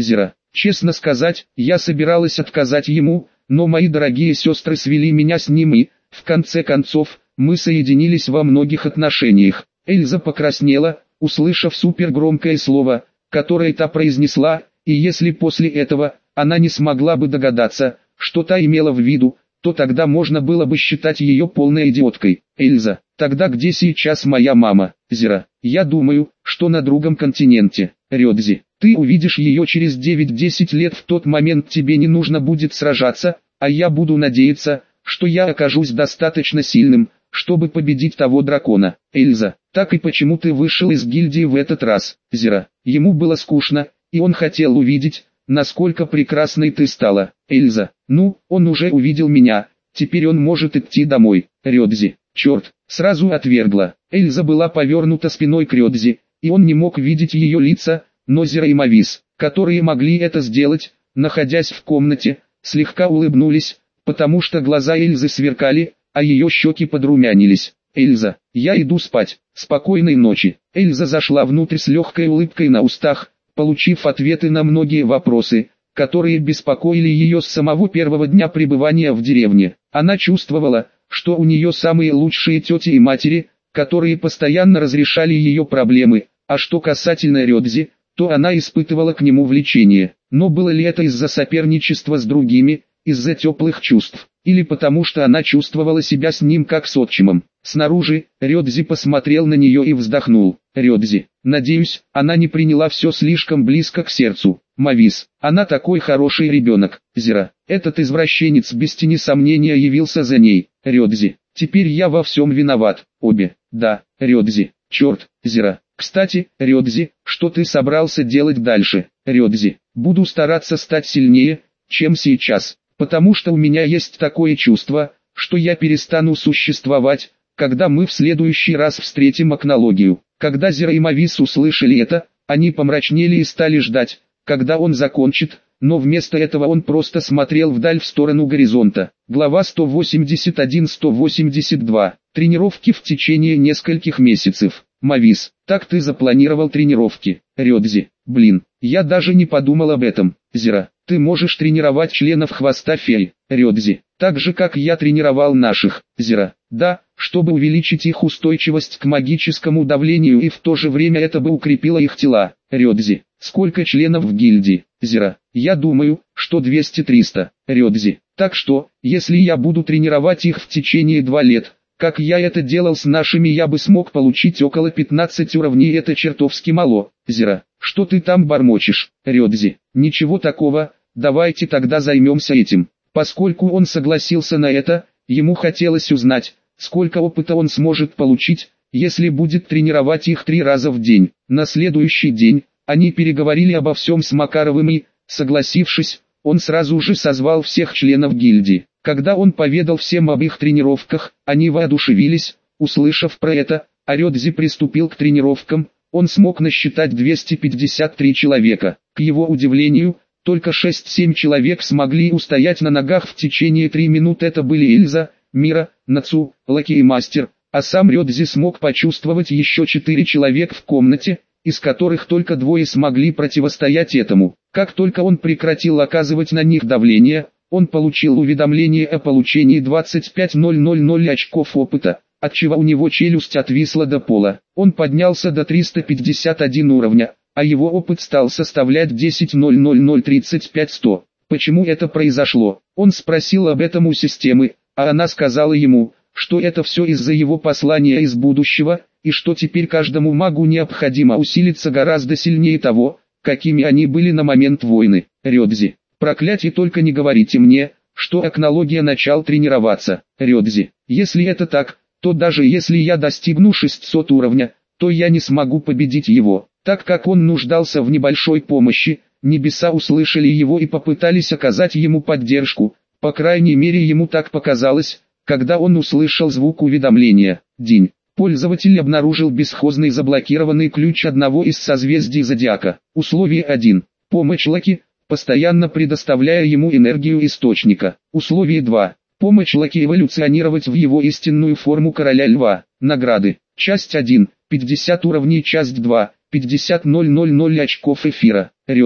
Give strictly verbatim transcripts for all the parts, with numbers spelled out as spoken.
Зира. Честно сказать, я собиралась отказать ему, но мои дорогие сестры свели меня с ним и, в конце концов, мы соединились во многих отношениях. Эльза покраснела, услышав супергромкое слово, которое та произнесла, и если после этого она не смогла бы догадаться, что та имела в виду, то тогда можно было бы считать ее полной идиоткой. Эльза, тогда где сейчас моя мама? Зира. Я думаю, что на другом континенте. Рёдзи. Ты увидишь ее через девять-десять лет, в тот момент тебе не нужно будет сражаться, а я буду надеяться, что я окажусь достаточно сильным, чтобы победить того дракона. Эльза. Так и почему ты вышел из гильдии в этот раз? Зира. Ему было скучно, и он хотел увидеть, насколько прекрасной ты стала. Эльза. Ну, он уже увидел меня, теперь он может идти домой. Рёдзи. Черт, сразу отвергла. Эльза была повернута спиной к Рёдзи, и он не мог видеть ее лица, но Зира и Мавис, которые могли это сделать, находясь в комнате, слегка улыбнулись, потому что глаза Эльзы сверкали, а ее щеки подрумянились. Эльза, я иду спать, спокойной ночи. Эльза зашла внутрь с легкой улыбкой на устах, получив ответы на многие вопросы, которые беспокоили ее с самого первого дня пребывания в деревне. Она чувствовала, что у нее самые лучшие тети и матери, которые постоянно разрешали ее проблемы, а что касательно Рёдзи, то она испытывала к нему влечение. Но было ли это из-за соперничества с другими, из-за теплых чувств, или потому что она чувствовала себя с ним как с отчимом? Снаружи, Рёдзи посмотрел на нее и вздохнул. Рёдзи, надеюсь, она не приняла все слишком близко к сердцу. Мавис, она такой хороший ребенок. Зира, этот извращенец без тени сомнения явился за ней. Рёдзи, теперь я во всем виноват. Обе, да, Рёдзи, черт, Зира. Кстати, Рёдзи, что ты собрался делать дальше? Рёдзи, буду стараться стать сильнее, чем сейчас, потому что у меня есть такое чувство, что я перестану существовать, когда мы в следующий раз встретим Акнологию. Когда Зира и Мавис услышали это, они помрачнели и стали ждать, когда он закончит, но вместо этого он просто смотрел вдаль в сторону горизонта. Глава сто восемьдесят один — сто восемьдесят два. Тренировки в течение нескольких месяцев. Мавис, так ты запланировал тренировки? Рёдзи, блин, я даже не подумал об этом. Зира, ты можешь тренировать членов хвоста феи. Рёдзи, так же как я тренировал наших. Зира, да, чтобы увеличить их устойчивость к магическому давлению и в то же время это бы укрепило их тела. Рёдзи, сколько членов в гильдии? Зира, я думаю, что двести-триста. Рёдзи, так что, если я буду тренировать их в течение двух лет, как я это делал с нашими, я бы смог получить около пятнадцати уровней, это чертовски мало. Зира, что ты там бормочешь? Рёдзи, ничего такого, давайте тогда займемся этим. Поскольку он согласился на это, ему хотелось узнать, сколько опыта он сможет получить, если будет тренировать их три раза в день. На следующий день, они переговорили обо всем с Макаровым и, согласившись, он сразу же созвал всех членов гильдии. Когда он поведал всем об их тренировках, они воодушевились, услышав про это, а Рёдзи приступил к тренировкам, он смог насчитать двести пятьдесят три человека. К его удивлению, только шесть-семь человек смогли устоять на ногах в течение трех минут. Это были Эльза, Мира, Нацу, Лаки и Мастер, а сам Рёдзи смог почувствовать еще четыре человека в комнате, из которых только двое смогли противостоять этому. Как только он прекратил оказывать на них давление, он получил уведомление о получении двадцать пять тысяч очков опыта, отчего у него челюсть отвисла до пола. Он поднялся до триста пятьдесят один уровня, а его опыт стал составлять десять тысяч тридцать пять сто. Почему это произошло? Он спросил об этом у системы, а она сказала ему, что это все из-за его послания из будущего, и что теперь каждому магу необходимо усилиться гораздо сильнее того, какими они были на момент войны. Рёдзи, проклятие, только не говорите мне, что Акнология начал тренироваться. Рёдзи, если это так, то даже если я достигну шестисот уровня, то я не смогу победить его, так как он нуждался в небольшой помощи. Небеса услышали его и попытались оказать ему поддержку, по крайней мере ему так показалось, когда он услышал звук уведомления. День. Пользователь обнаружил бесхозный заблокированный ключ одного из созвездий Зодиака. Условие один. Помощь Лаки, постоянно предоставляя ему энергию источника. Условие два. Помощь Лаки эволюционировать в его истинную форму короля льва. Награды. Часть один. пятьдесят уровней. Часть два. пятьдесят тысяч очков эфира. Рёдзи,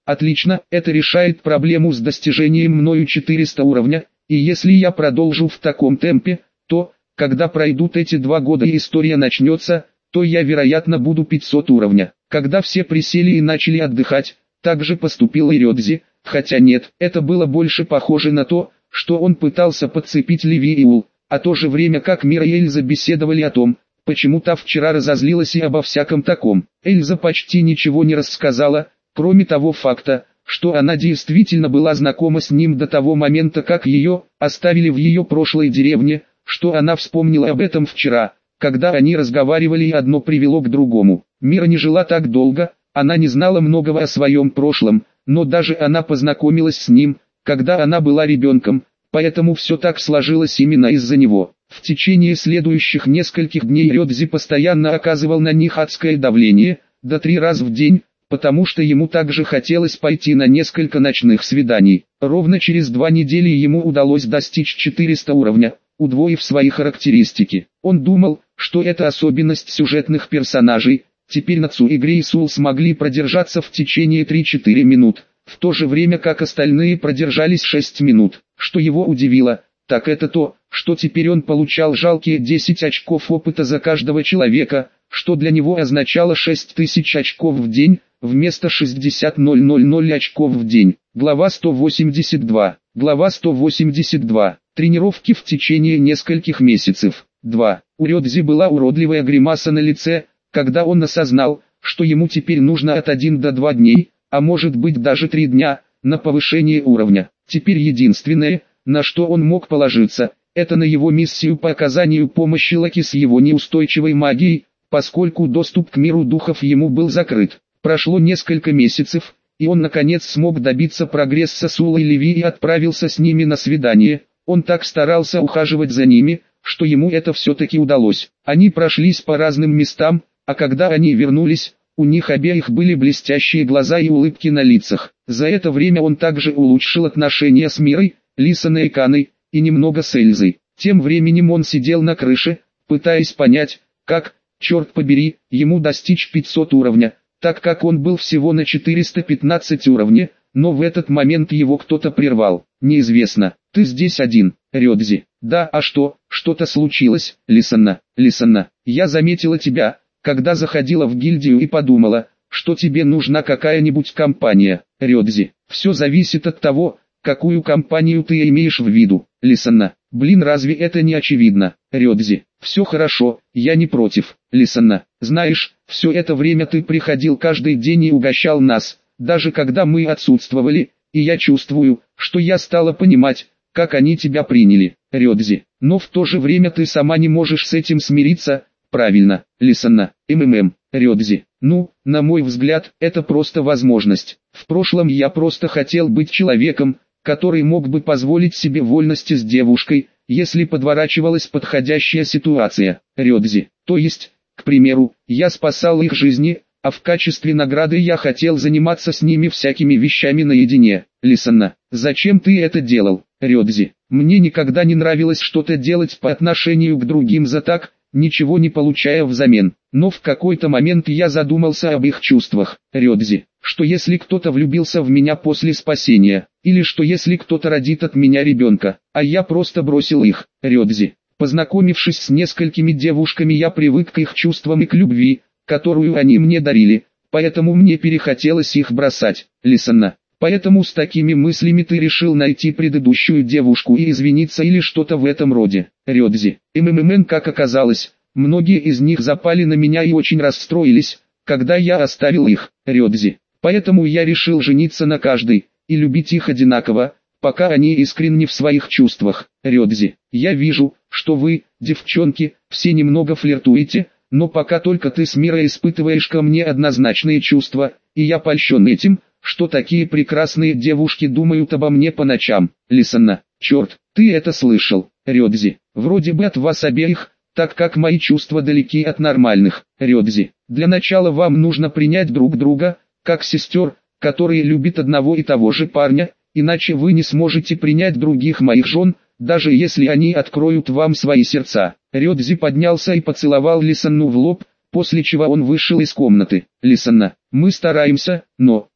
Отлично, это решает проблему с достижением мною четырёхсот уровня, и если я продолжу в таком темпе, то, когда пройдут эти два года и история начнется, то я вероятно буду пятьсот уровня. Когда все присели и начали отдыхать, так же поступил и Рёдзи, хотя нет, это было больше похоже на то, что он пытался подцепить Ливи и Ул, а то же время как Мира и Эльза беседовали о том, почему та вчера разозлилась и обо всяком таком. Эльза почти ничего не рассказала, кроме того факта, что она действительно была знакома с ним до того момента, как ее оставили в ее прошлой деревне, что она вспомнила об этом вчера, когда они разговаривали, и одно привело к другому. Мира не жила так долго, она не знала многого о своем прошлом, но даже она познакомилась с ним, когда она была ребенком, поэтому все так сложилось именно из-за него. В течение следующих нескольких дней Рёдзи постоянно оказывал на них адское давление, до три раза в день, потому что ему также хотелось пойти на несколько ночных свиданий. Ровно через два недели ему удалось достичь четырёхсот уровня, удвоив свои характеристики. Он думал, что это особенность сюжетных персонажей. Теперь Нацу и Грейсул смогли продержаться в течение трёх-четырёх минут, в то же время как остальные продержались шесть минут. Что его удивило, так это то, что теперь он получал жалкие десять очков опыта за каждого человека, что для него означало шесть тысяч очков в день, вместо шестьдесят тысяч очков в день. Глава сто восемьдесят два. Глава сто восемьдесят два. Тренировки в течение нескольких месяцев. два. У Рёдзи была уродливая гримаса на лице, когда он осознал, что ему теперь нужно от одного до двух дней, а может быть даже три дня, на повышение уровня. Теперь единственное, на что он мог положиться, это на его миссию по оказанию помощи Лаки с его неустойчивой магией, поскольку доступ к миру духов ему был закрыт. Прошло несколько месяцев, и он наконец смог добиться прогресса с Улой и Ливи и отправился с ними на свидание. Он так старался ухаживать за ними, что ему это все-таки удалось. Они прошлись по разным местам, а когда они вернулись, у них обеих были блестящие глаза и улыбки на лицах. За это время он также улучшил отношения с Мирой, Лисаной и Каной, и немного с Эльзой. Тем временем он сидел на крыше, пытаясь понять, как, черт побери, ему достичь пятисот уровня, так как он был всего на четырёхсот пятнадцати уровне, но в этот момент его кто-то прервал. Неизвестно, ты здесь один, Рёдзи. Да, а что, что-то случилось, Лисана, Лисана, я заметила тебя, когда заходила в гильдию и подумала, что тебе нужна какая-нибудь компания, Рёдзи. Все зависит от того, какую компанию ты имеешь в виду, Лисана. Блин, разве это не очевидно, Рёдзи? Все хорошо, я не против, Лисана. Знаешь, все это время ты приходил каждый день и угощал нас, даже когда мы отсутствовали, и я чувствую, что я стала понимать, как они тебя приняли, Рёдзи. Но в то же время ты сама не можешь с этим смириться. Правильно, Лисана, МММ, Рёдзи. Ну, на мой взгляд, это просто возможность. В прошлом я просто хотел быть человеком, который мог бы позволить себе вольности с девушкой, если подворачивалась подходящая ситуация, Рёдзи. То есть, к примеру, я спасал их жизни, а в качестве награды я хотел заниматься с ними всякими вещами наедине. Лисана, зачем ты это делал, Рёдзи? Мне никогда не нравилось что-то делать по отношению к другим за так, ничего не получая взамен. Но в какой-то момент я задумался об их чувствах, Рёдзи. Что если кто-то влюбился в меня после спасения, или что если кто-то родит от меня ребенка, а я просто бросил их, Рёдзи. Познакомившись с несколькими девушками, я привык к их чувствам и к любви, которую они мне дарили, поэтому мне перехотелось их бросать, Лисана. Поэтому с такими мыслями ты решил найти предыдущую девушку и извиниться или что-то в этом роде, Рёдзи. МММ, как оказалось, многие из них запали на меня и очень расстроились, когда я оставил их, Рёдзи. Поэтому я решил жениться на каждой, и любить их одинаково, пока они искренни в своих чувствах, Рёдзи. Я вижу, что вы, девчонки, все немного флиртуете, но пока только ты с Мирой испытываешь ко мне однозначные чувства, и я польщен этим, что такие прекрасные девушки думают обо мне по ночам, Лисана. Черт, ты это слышал, Рёдзи? Вроде бы от вас обеих, так как мои чувства далеки от нормальных, Рёдзи. Для начала вам нужно принять друг друга, как сестер, которые любят одного и того же парня, иначе вы не сможете принять других моих жен, даже если они откроют вам свои сердца. Рёдзи поднялся и поцеловал Лисанну в лоб, после чего он вышел из комнаты. Лисанна, мы стараемся, но,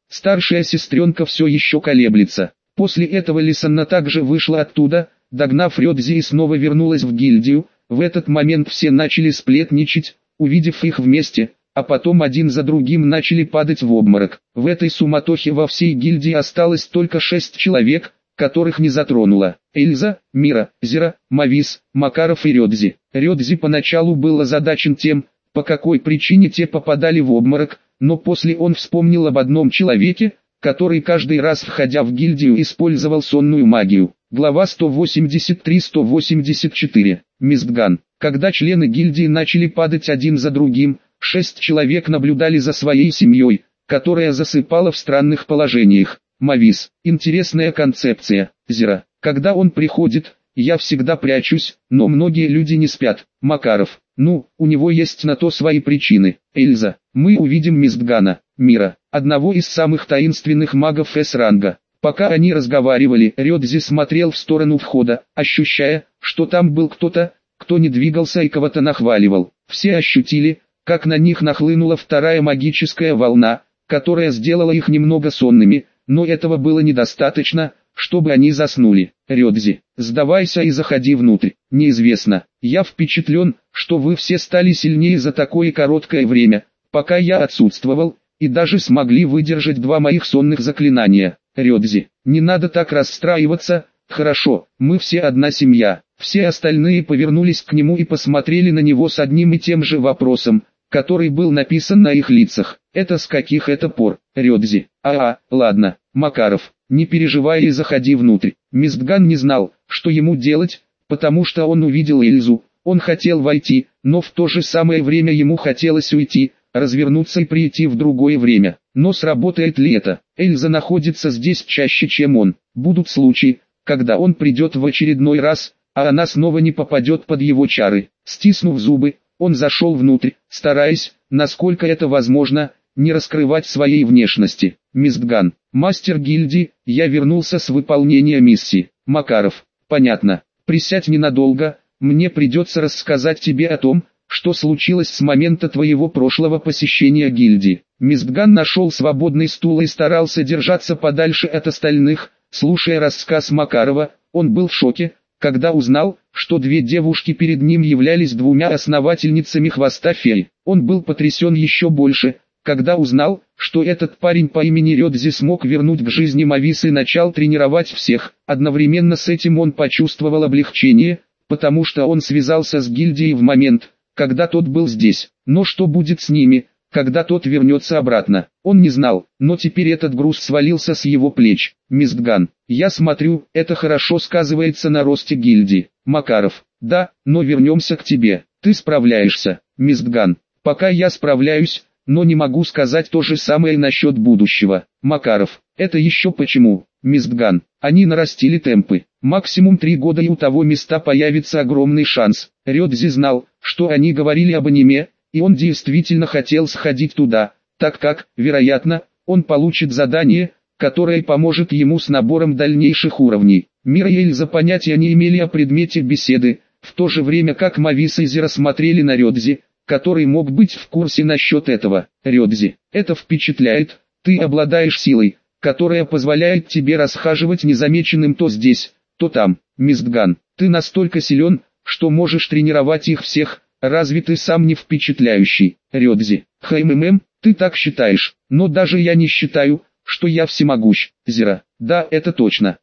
Старшая сестренка все еще колеблется. После этого Лисанна также вышла оттуда, догнав Рёдзи, и снова вернулась в гильдию. В этот момент все начали сплетничать, увидев их вместе, а потом один за другим начали падать в обморок. В этой суматохе во всей гильдии осталось только шесть человек, которых не затронула Эльза, Мира, Зира, Мавис, Макаров и Рёдзи. Рёдзи поначалу был озадачен тем, по какой причине те попадали в обморок, но после он вспомнил об одном человеке, который каждый раз, входя в гильдию, использовал сонную магию. Глава сто восемьдесят три — сто восемьдесят четыре. Мистган. Когда члены гильдии начали падать один за другим, шесть человек наблюдали за своей семьей, которая засыпала в странных положениях. Мавис. Интересная концепция. Зира. Когда он приходит, я всегда прячусь, но многие люди не спят. Макаров. Ну, у него есть на то свои причины. Эльза. Мы увидим Мистгана. Мира. Одного из самых таинственных магов С-ранга. Пока они разговаривали, Рёдзи смотрел в сторону входа, ощущая, что там был кто-то, кто не двигался и кого-то нахваливал. Все ощутили, как на них нахлынула вторая магическая волна, которая сделала их немного сонными, но этого было недостаточно, чтобы они заснули. Рёдзи, сдавайся и заходи внутрь. Неизвестно, я впечатлен, что вы все стали сильнее за такое короткое время, пока я отсутствовал, и даже смогли выдержать два моих сонных заклинания. Рёдзи, не надо так расстраиваться, хорошо, мы все одна семья. Все остальные повернулись к нему и посмотрели на него с одним и тем же вопросом, который был написан на их лицах. Это с каких это пор? Рёдзи, а-а, ладно, Макаров, не переживай и заходи внутрь. Мистган не знал, что ему делать, потому что он увидел Эльзу. Он хотел войти, но в то же самое время ему хотелось уйти, развернуться и прийти в другое время. Но сработает ли это? Эльза находится здесь чаще, чем он. Будут случаи, когда он придет в очередной раз, а она снова не попадет под его чары. Стиснув зубы, он зашел внутрь, стараясь, насколько это возможно, не раскрывать своей внешности. Мистган, мастер гильдии, я вернулся с выполнения миссии. Макаров, понятно. Присядь ненадолго, мне придется рассказать тебе о том, что случилось с момента твоего прошлого посещения гильдии. Мистган нашел свободный стул и старался держаться подальше от остальных. Слушая рассказ Макарова, он был в шоке, когда узнал, что две девушки перед ним являлись двумя основательницами хвоста феи. Он был потрясен еще больше, когда узнал, что этот парень по имени Рёдзи смог вернуть к жизни Мавис и начал тренировать всех. Одновременно с этим он почувствовал облегчение, потому что он связался с гильдией в момент, когда тот был здесь. Но что будет с ними, когда тот вернется обратно? Он не знал, но теперь этот груз свалился с его плеч. Мистган, я смотрю, это хорошо сказывается на росте гильдии. Макаров, да, но вернемся к тебе. Ты справляешься. Мистган, пока я справляюсь, но не могу сказать то же самое насчет будущего. Макаров, это еще почему? Мистган, они нарастили темпы. Максимум три года и у того места появится огромный шанс. Рёдзи знал, что они говорили об аниме, и он действительно хотел сходить туда, так как, вероятно, он получит задание, которое поможет ему с набором дальнейших уровней. Мира и Эльза понятия не имели о предмете беседы, в то же время как Мавис и Зира смотрели на Рёдзи, который мог быть в курсе насчет этого. Рёдзи, это впечатляет, ты обладаешь силой, которая позволяет тебе расхаживать незамеченным то здесь, то там. Мистган, ты настолько силен, что можешь тренировать их всех, разве ты сам не впечатляющий? Рёдзи, хмм, ты так считаешь, но даже я не считаю, что я всемогущ. Зира, да, это точно.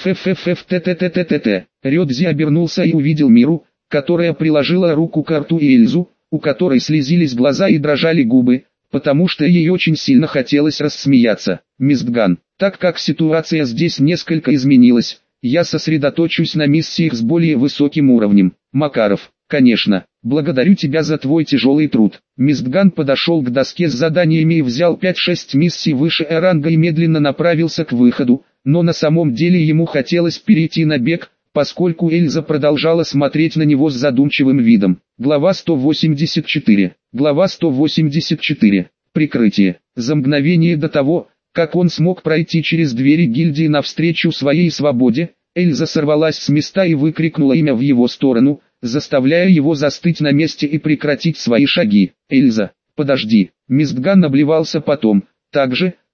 Пфффффттттттт. Рёдзи обернулся и увидел Миру, которая приложила руку к рту, и Эльзу, у которой слезились глаза и дрожали губы, потому что ей очень сильно хотелось рассмеяться. Мистган, так как ситуация здесь несколько изменилась, я сосредоточусь на миссиях с более высоким уровнем. Макаров, конечно, благодарю тебя за твой тяжелый труд. Мистган подошел к доске с заданиями и взял пять-шесть миссий выше ранга и медленно направился к выходу, но на самом деле ему хотелось перейти на бег, поскольку Эльза продолжала смотреть на него с задумчивым видом. Глава сто восемьдесят четыре. Глава сто восемьдесят четыре. Прикрытие. За мгновение до того, как он смог пройти через двери гильдии навстречу своей свободе, Эльза сорвалась с места и выкрикнула имя в его сторону, заставляя его застыть на месте и прекратить свои шаги. «Эльза, подожди!» Мистган обливался потом, так же,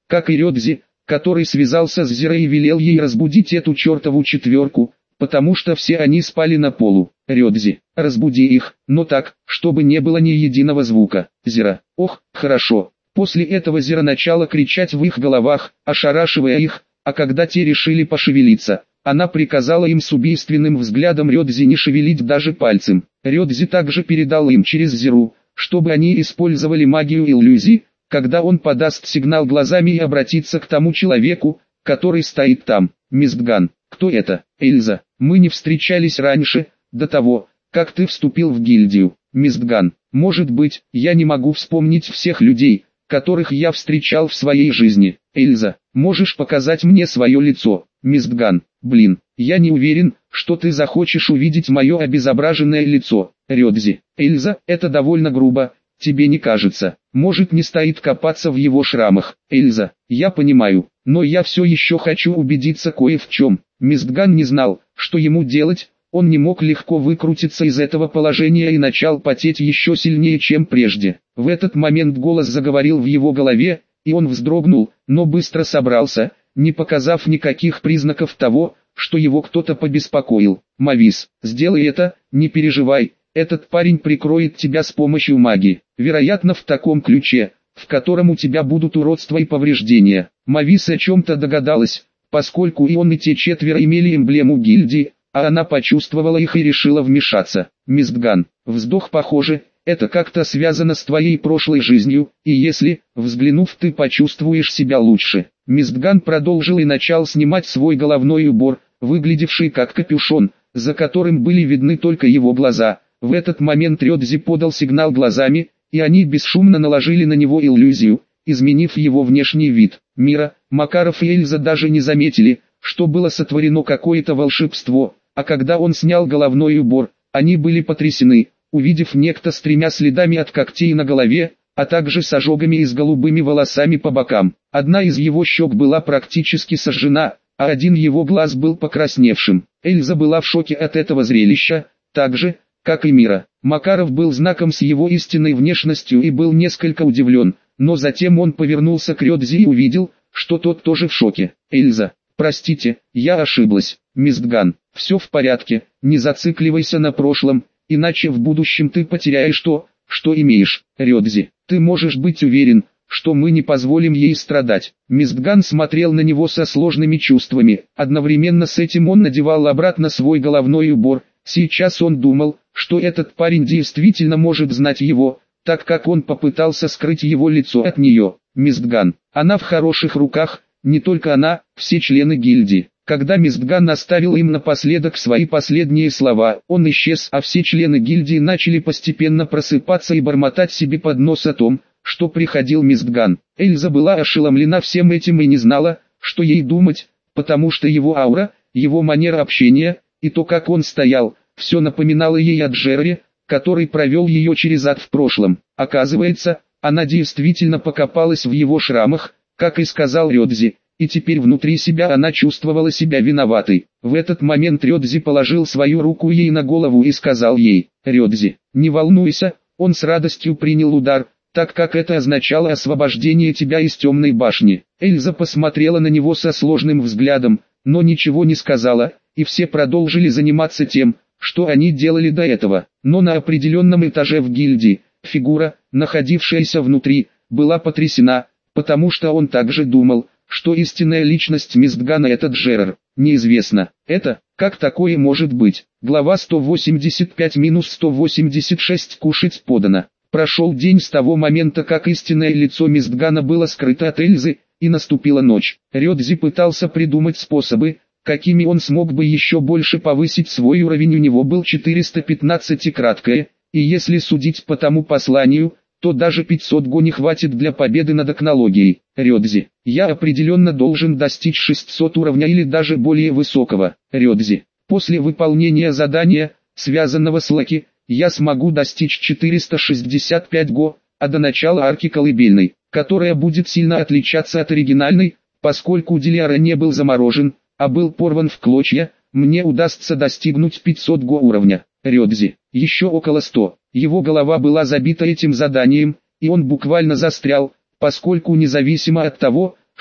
как и Рёдзи, который связался с Зиро и велел ей разбудить эту чертову четверку, потому что все они спали на полу. Рёдзи, разбуди их, но так, чтобы не было ни единого звука. Зиро, ох, хорошо. После этого Зиро начала кричать в их головах, ошарашивая их, а когда те решили пошевелиться, она приказала им с убийственным взглядом Рёдзи не шевелить даже пальцем. Рёдзи также передал им через Зиру, чтобы они использовали магию иллюзий, когда он подаст сигнал глазами и обратится к тому человеку, который стоит там. Мистган, кто это? Эльза, мы не встречались раньше, до того, как ты вступил в гильдию. Мистган, может быть, я не могу вспомнить всех людей, которых я встречал в своей жизни. Эльза, можешь показать мне свое лицо? Мистган, блин, я не уверен, что ты захочешь увидеть мое обезображенное лицо. Рёдзи, Эльза, это довольно грубо, тебе не кажется? Может, не стоит копаться в его шрамах? Эльза, я понимаю, но я все еще хочу убедиться кое в чем. Мистган не знал, что ему делать, он не мог легко выкрутиться из этого положения и начал потеть еще сильнее, чем прежде. В этот момент голос заговорил в его голове, и он вздрогнул, но быстро собрался, не показав никаких признаков того, что его кто-то побеспокоил. Мавис, сделай это, не переживай, этот парень прикроет тебя с помощью магии, вероятно в таком ключе, в котором у тебя будут уродства и повреждения. Мавис о чем-то догадалась, поскольку и он и те четверо имели эмблему гильдии, а она почувствовала их и решила вмешаться. Мистган, вздох, похоже, это как-то связано с твоей прошлой жизнью, и если, взглянув, ты почувствуешь себя лучше. Мистган продолжил и начал снимать свой головной убор, выглядевший как капюшон, за которым были видны только его глаза. В этот момент Рёдзи подал сигнал глазами, и они бесшумно наложили на него иллюзию, изменив его внешний вид. Мира, Макаров и Эльза даже не заметили, что было сотворено какое-то волшебство, а когда он снял головной убор, они были потрясены, увидев некто с тремя следами от когтей на голове, а также с ожогами и с голубыми волосами по бокам. Одна из его щек была практически сожжена, а один его глаз был покрасневшим. Эльза была в шоке от этого зрелища, так же, как и Мира. Макаров был знаком с его истинной внешностью и был несколько удивлен, но затем он повернулся к Рёдзи и увидел, что тот тоже в шоке. Эльза, простите, я ошиблась. Мистган, все в порядке, не зацикливайся на прошлом, иначе в будущем ты потеряешь то, что имеешь. Рёдзи, ты можешь быть уверен, что мы не позволим ей страдать. Мистган смотрел на него со сложными чувствами, одновременно с этим он надевал обратно свой головной убор. Сейчас он думал, что этот парень действительно может знать его, так как он попытался скрыть его лицо от нее. Мистган, она в хороших руках, не только она, все члены гильдии. Когда Мистган оставил им напоследок свои последние слова, он исчез, а все члены гильдии начали постепенно просыпаться и бормотать себе под нос о том, что приходил Мистган. Эльза была ошеломлена всем этим и не знала, что ей думать, потому что его аура, его манера общения, и то, как он стоял, все напоминало ей о Джерри, который провел ее через ад в прошлом. Оказывается, она действительно покопалась в его шрамах, как и сказал Рёдзи, и теперь внутри себя она чувствовала себя виноватой. В этот момент Рёдзи положил свою руку ей на голову и сказал ей: «Рёдзи, не волнуйся», он с радостью принял удар, так как это означало освобождение тебя из темной башни. Эльза посмотрела на него со сложным взглядом, но ничего не сказала, и все продолжили заниматься тем, что они делали до этого. Но на определенном этаже в гильдии, фигура, находившаяся внутри, была потрясена, потому что он также думал, что истинная личность Мистгана это Джерр. Неизвестно, это, как такое может быть. Глава сто восемьдесят пять сто восемьдесят шесть кушать подано. Прошел день с того момента, как истинное лицо Мистгана было скрыто от Эльзы, и наступила ночь. Рёдзи пытался придумать способы, какими он смог бы еще больше повысить свой уровень. У него был четыреста пятнадцать и краткое, и если судить по тому посланию, то даже пятьсот го не хватит для победы над окнологией. Рёдзи, я определенно должен достичь шестисот уровня или даже более высокого. Рёдзи, после выполнения задания, связанного с Лаки, я смогу достичь четыреста шестьдесят пять го, а до начала арки колыбельной, которая будет сильно отличаться от оригинальной, поскольку Дилиара не был заморожен, а был порван в клочья, мне удастся достигнуть пятисот го уровня. Рёдзи, еще около ста. Его голова была забита этим заданием, и он буквально застрял, поскольку независимо от того,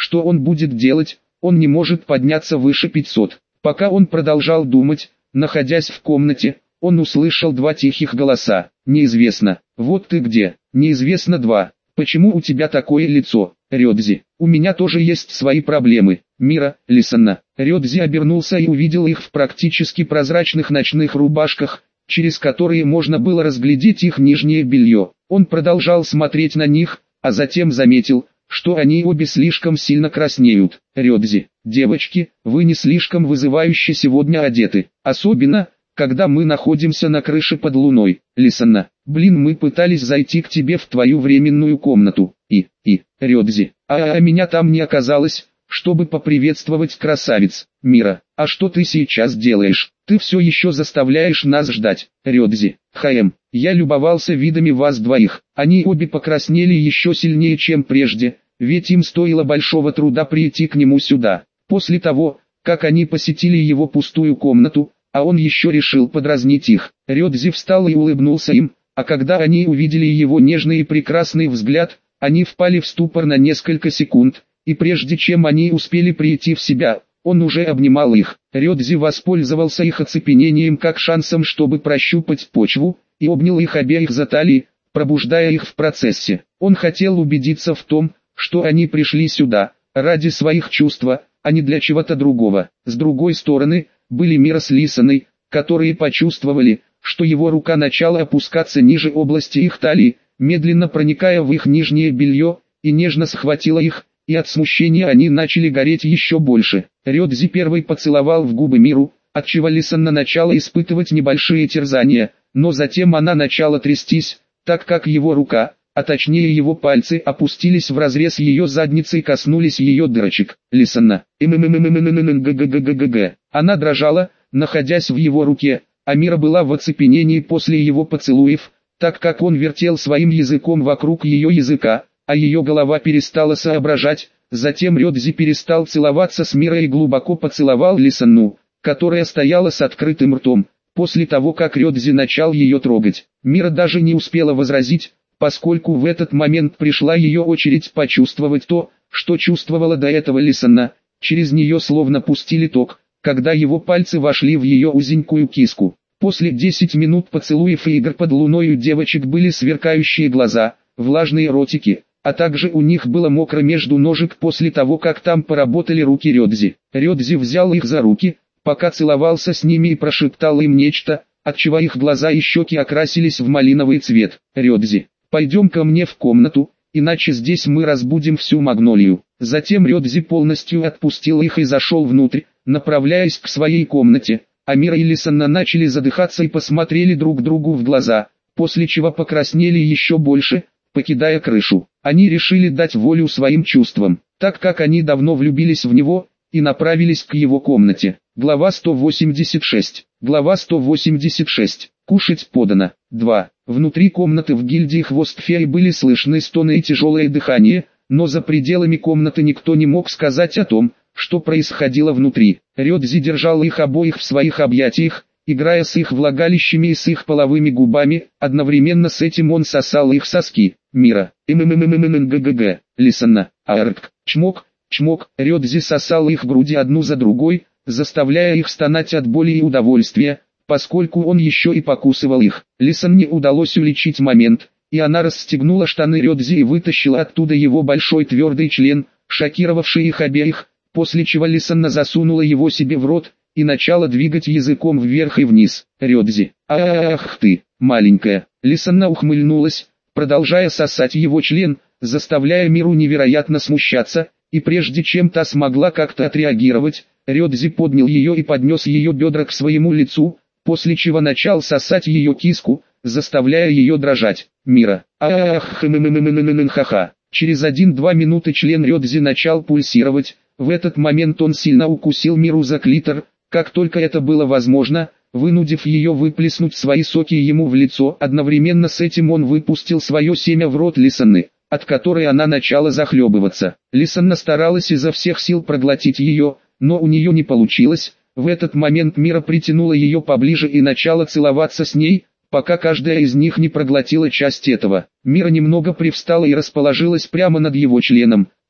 Что он будет делать? Он не может подняться выше пятисот. Пока он продолжал думать, находясь в комнате, он услышал два тихих голоса. Неизвестно. Вот ты где. Неизвестно два. Почему у тебя такое лицо, Рёдзи? У меня тоже есть свои проблемы. Мира, Лисана. Рёдзи обернулся и увидел их в практически прозрачных ночных рубашках, через которые можно было разглядеть их нижнее белье. Он продолжал смотреть на них, а затем заметил, что они обе слишком сильно краснеют. Рёдзи, девочки, вы не слишком вызывающе сегодня одеты, особенно, когда мы находимся на крыше под луной. Лисана, блин, мы пытались зайти к тебе в твою временную комнату, и, и, Рёдзи, а, а меня там не оказалось, чтобы поприветствовать красавиц. Мира, а что ты сейчас делаешь? Ты все еще заставляешь нас ждать. Рёдзи, ХМ, я любовался видами вас двоих. Они обе покраснели еще сильнее, чем прежде, ведь им стоило большого труда прийти к нему сюда. После того, как они посетили его пустую комнату, а он еще решил подразнить их. Рёдзи встал и улыбнулся им, а когда они увидели его нежный и прекрасный взгляд, они впали в ступор на несколько секунд, и прежде чем они успели прийти в себя, он уже обнимал их. Рёдзи воспользовался их оцепенением как шансом, чтобы прощупать почву, и обнял их обеих за талии, пробуждая их в процессе. Он хотел убедиться в том, что они пришли сюда, ради своих чувств, а не для чего-то другого. С другой стороны, были Мира с Лисаной, которые почувствовали, что его рука начала опускаться ниже области их талии, медленно проникая в их нижнее белье, и нежно схватила их, и от смущения они начали гореть еще больше. Рёдзи первый поцеловал в губы Миру, отчего Лисана начала испытывать небольшие терзания, но затем она начала трястись, так как его рука, а точнее его пальцы опустились в разрез ее задницы и коснулись ее дырочек. Лисана, г. Она дрожала, находясь в его руке, а Мира была в оцепенении после его поцелуев, так как он вертел своим языком вокруг ее языка, а ее голова перестала соображать. Затем Рёдзи перестал целоваться с Мирой и глубоко поцеловал Лисану, которая стояла с открытым ртом, после того как Рёдзи начал ее трогать. Мира даже не успела возразить, поскольку в этот момент пришла ее очередь почувствовать то, что чувствовала до этого Лисана. Через нее словно пустили ток, когда его пальцы вошли в ее узенькую киску. После десяти минут поцелуев и игр под луной у девочек были сверкающие глаза, влажные ротики, а также у них было мокро между ножек после того, как там поработали руки Рёдзи. Рёдзи взял их за руки, пока целовался с ними и прошептал им нечто, отчего их глаза и щеки окрасились в малиновый цвет. Рёдзи, пойдем ко мне в комнату, иначе здесь мы разбудим всю Магнолию. Затем Рёдзи полностью отпустил их и зашел внутрь, направляясь к своей комнате, а Мира и Лисана начали задыхаться и посмотрели друг другу в глаза, после чего покраснели еще больше, покидая крышу. Они решили дать волю своим чувствам, так как они давно влюбились в него, и направились к его комнате. Глава сто восемьдесят шесть. Глава сто восемьдесят шесть. Кушать подано. два. Внутри комнаты в гильдии Хвостфеи были слышны стоны и тяжелое дыхание, но за пределами комнаты никто не мог сказать о том, что происходило внутри. Рёдзи держал их обоих в своих объятиях, играя с их влагалищами и с их половыми губами, одновременно с этим он сосал их соски. Мира, мммммммггг, Лисана, арк, чмок, чмок. Рёдзи сосал их груди одну за другой, заставляя их стонать от боли и удовольствия, поскольку он еще и покусывал их. Лисане удалось уличить момент, и она расстегнула штаны Рёдзи и вытащила оттуда его большой твердый член, шокировавший их обеих, после чего Лисана засунула его себе в рот, и начала двигать языком вверх и вниз. Рёдзи, ах ты, маленькая. Лисана ухмыльнулась, продолжая сосать его член, заставляя Миру невероятно смущаться, и прежде чем та смогла как-то отреагировать, Рёдзи поднял ее и поднес ее бедра к своему лицу, после чего начал сосать ее киску, заставляя ее дрожать. Мира, ах, ха-ха. Через один-два минуты член Рёдзи начал пульсировать. В этот момент он сильно укусил Миру за клитор, как только это было возможно, вынудив ее выплеснуть свои соки ему в лицо. Одновременно с этим он выпустил свое семя в рот Лисаны, от которой она начала захлебываться. Лисана старалась изо всех сил проглотить ее, но у нее не получилось. В этот момент Мира притянула ее поближе и начала целоваться с ней, пока каждая из них не проглотила часть этого. Мира немного привстала и расположилась прямо над его членом,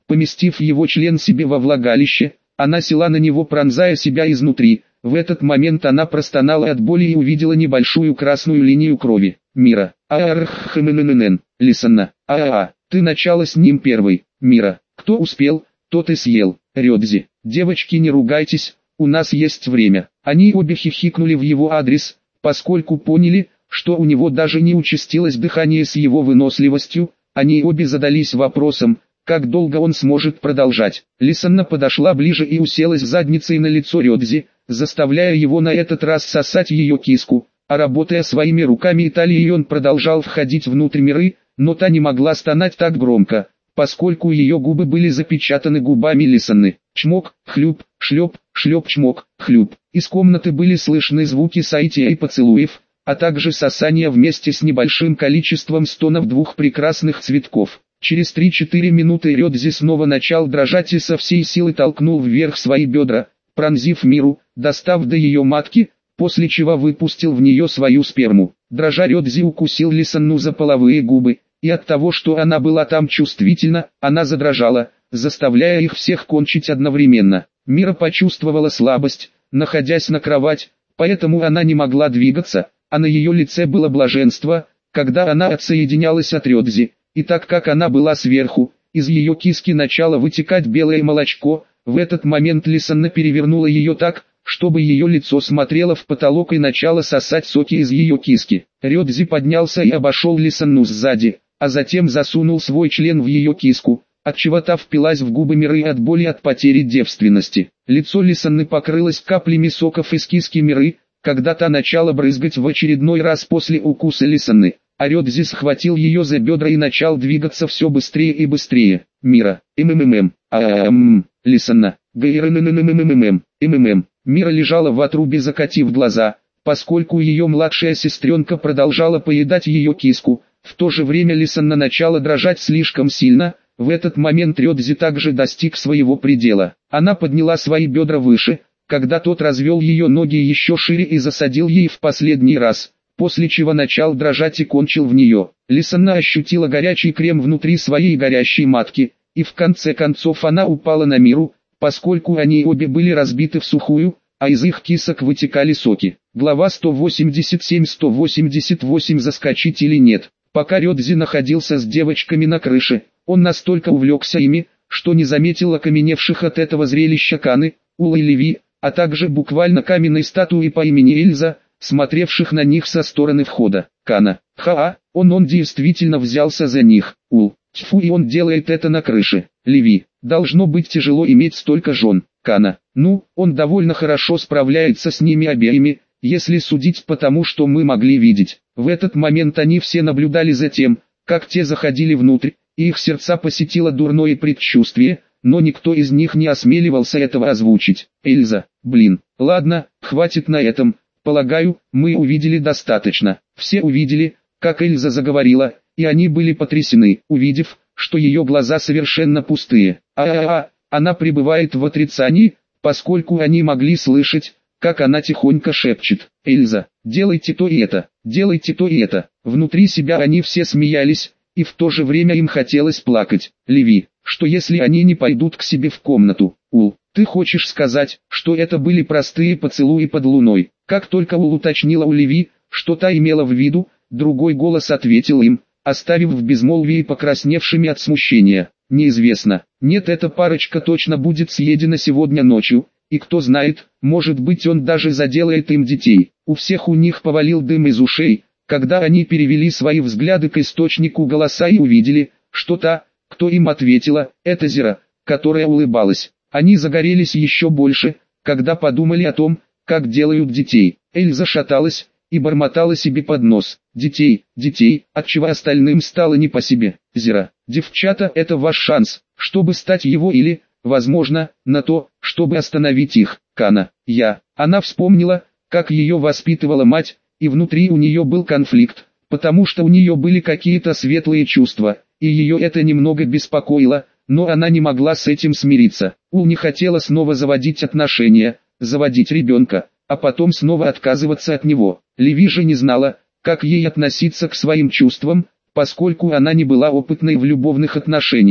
Поместив его член себе во влагалище, она села на него, пронзая себя изнутри. В этот момент она простонала от боли и увидела небольшую красную линию крови. Мира. Аарххмннн. Лисанна. Аа. Ты начала с ним первой. Мира. Кто успел, тот и съел. Рёдзи. Девочки, не ругайтесь, у нас есть время. Они обе хихикнули в его адрес, поскольку поняли, что у него даже не участилось дыхание с его выносливостью. Они обе задались вопросом, как долго он сможет продолжать. Лисанна подошла ближе и уселась задницей на лицо Рёдзи, заставляя его на этот раз сосать ее киску, а работая своими руками и талией он продолжал входить внутрь Миры, но та не могла стонать так громко, поскольку ее губы были запечатаны губами Лисанны. Чмок, хлюп, шлеп, шлеп, чмок, хлюп. Из комнаты были слышны звуки соития и поцелуев, а также сосания вместе с небольшим количеством стонов двух прекрасных цветков. Через три-четыре минуты Рёдзи снова начал дрожать и со всей силы толкнул вверх свои бедра, пронзив Миру, достав до ее матки, после чего выпустил в нее свою сперму. Дрожа Рёдзи укусил Лисанну за половые губы, и от того, что она была там чувствительна, она задрожала, заставляя их всех кончить одновременно. Мира почувствовала слабость, находясь на кровать, поэтому она не могла двигаться, а на ее лице было блаженство, когда она отсоединялась от Рёдзи, и так как она была сверху, из ее киски начало вытекать белое молочко. В этот момент Лисанна перевернула ее так, чтобы ее лицо смотрело в потолок и начало сосать соки из ее киски. Рёдзи поднялся и обошел Лисанну сзади, а затем засунул свой член в ее киску, отчего та впилась в губы Миры от боли от потери девственности. Лицо Лисанны покрылось каплями соков из киски Миры, когда та начала брызгать в очередной раз после укуса Лисанны, а Рёдзи схватил ее за бедра и начал двигаться все быстрее и быстрее. Мира. МММ. ААМ. Лисанна. ГРННМММ. МММ. Мира лежала в отрубе, закатив глаза, поскольку ее младшая сестренка продолжала поедать ее киску. В то же время Лисанна начала дрожать слишком сильно. В этот момент Рёдзи также достиг своего предела. Она подняла свои бедра выше, когда тот развел ее ноги еще шире и засадил ей в последний раз, после чего начал дрожать и кончил в нее. Лисанна ощутила горячий крем внутри своей горящей матки, и в конце концов она упала на Миру, поскольку они обе были разбиты в сухую, а из их кисок вытекали соки. Глава сто восемьдесят семь сто восемьдесят восемь. Заскочить или нет? Пока Рёдзи находился с девочками на крыше, он настолько увлекся ими, что не заметил окаменевших от этого зрелища Каны, Ула и Леви, а также буквально каменной статуи по имени Эльза, смотревших на них со стороны входа. Кана. Ха-а, он он действительно взялся за них. Ул. Тьфу, и он делает это на крыше. Леви. Должно быть тяжело иметь столько жен. Кана. Ну, он довольно хорошо справляется с ними обеими, если судить по тому, что мы могли видеть. В этот момент они все наблюдали за тем, как те заходили внутрь, и их сердца посетило дурное предчувствие, но никто из них не осмеливался этого озвучить. Эльза. Блин. Ладно, хватит на этом. Полагаю, мы увидели достаточно. Все увидели, как Эльза заговорила, и они были потрясены, увидев, что ее глаза совершенно пустые. А-а-а, она пребывает в отрицании, поскольку они могли слышать, как она тихонько шепчет: «Эльза, делайте то и это, делайте то и это». Внутри себя они все смеялись, и в то же время им хотелось плакать. Леви, что если они не пойдут к себе в комнату? Ул, ты хочешь сказать, что это были простые поцелуи под луной? Как только Ул уточнила у Леви, что та имела в виду, другой голос ответил им, оставив в безмолвии покрасневшими от смущения: неизвестно. Нет, эта парочка точно будет съедена сегодня ночью, и кто знает, может быть, он даже заделает им детей. У всех у них повалил дым из ушей, когда они перевели свои взгляды к источнику голоса и увидели, что та, кто им ответила, это Зира, которая улыбалась. Они загорелись еще больше, когда подумали о том, как делают детей. Эльза шаталась и бормотала себе под нос: детей, детей, отчего остальным стало не по себе. Зира, девчата, это ваш шанс, чтобы стать его или, возможно, на то, чтобы остановить их. Кана. Я. Она вспомнила, как ее воспитывала мать, и внутри у нее был конфликт, потому что у нее были какие-то светлые чувства, и ее это немного беспокоило, но она не могла с этим смириться. Ул не хотела снова заводить отношения, заводить ребенка, а потом снова отказываться от него. Леви же не знала, как ей относиться к своим чувствам, поскольку она не была опытной в любовных отношениях.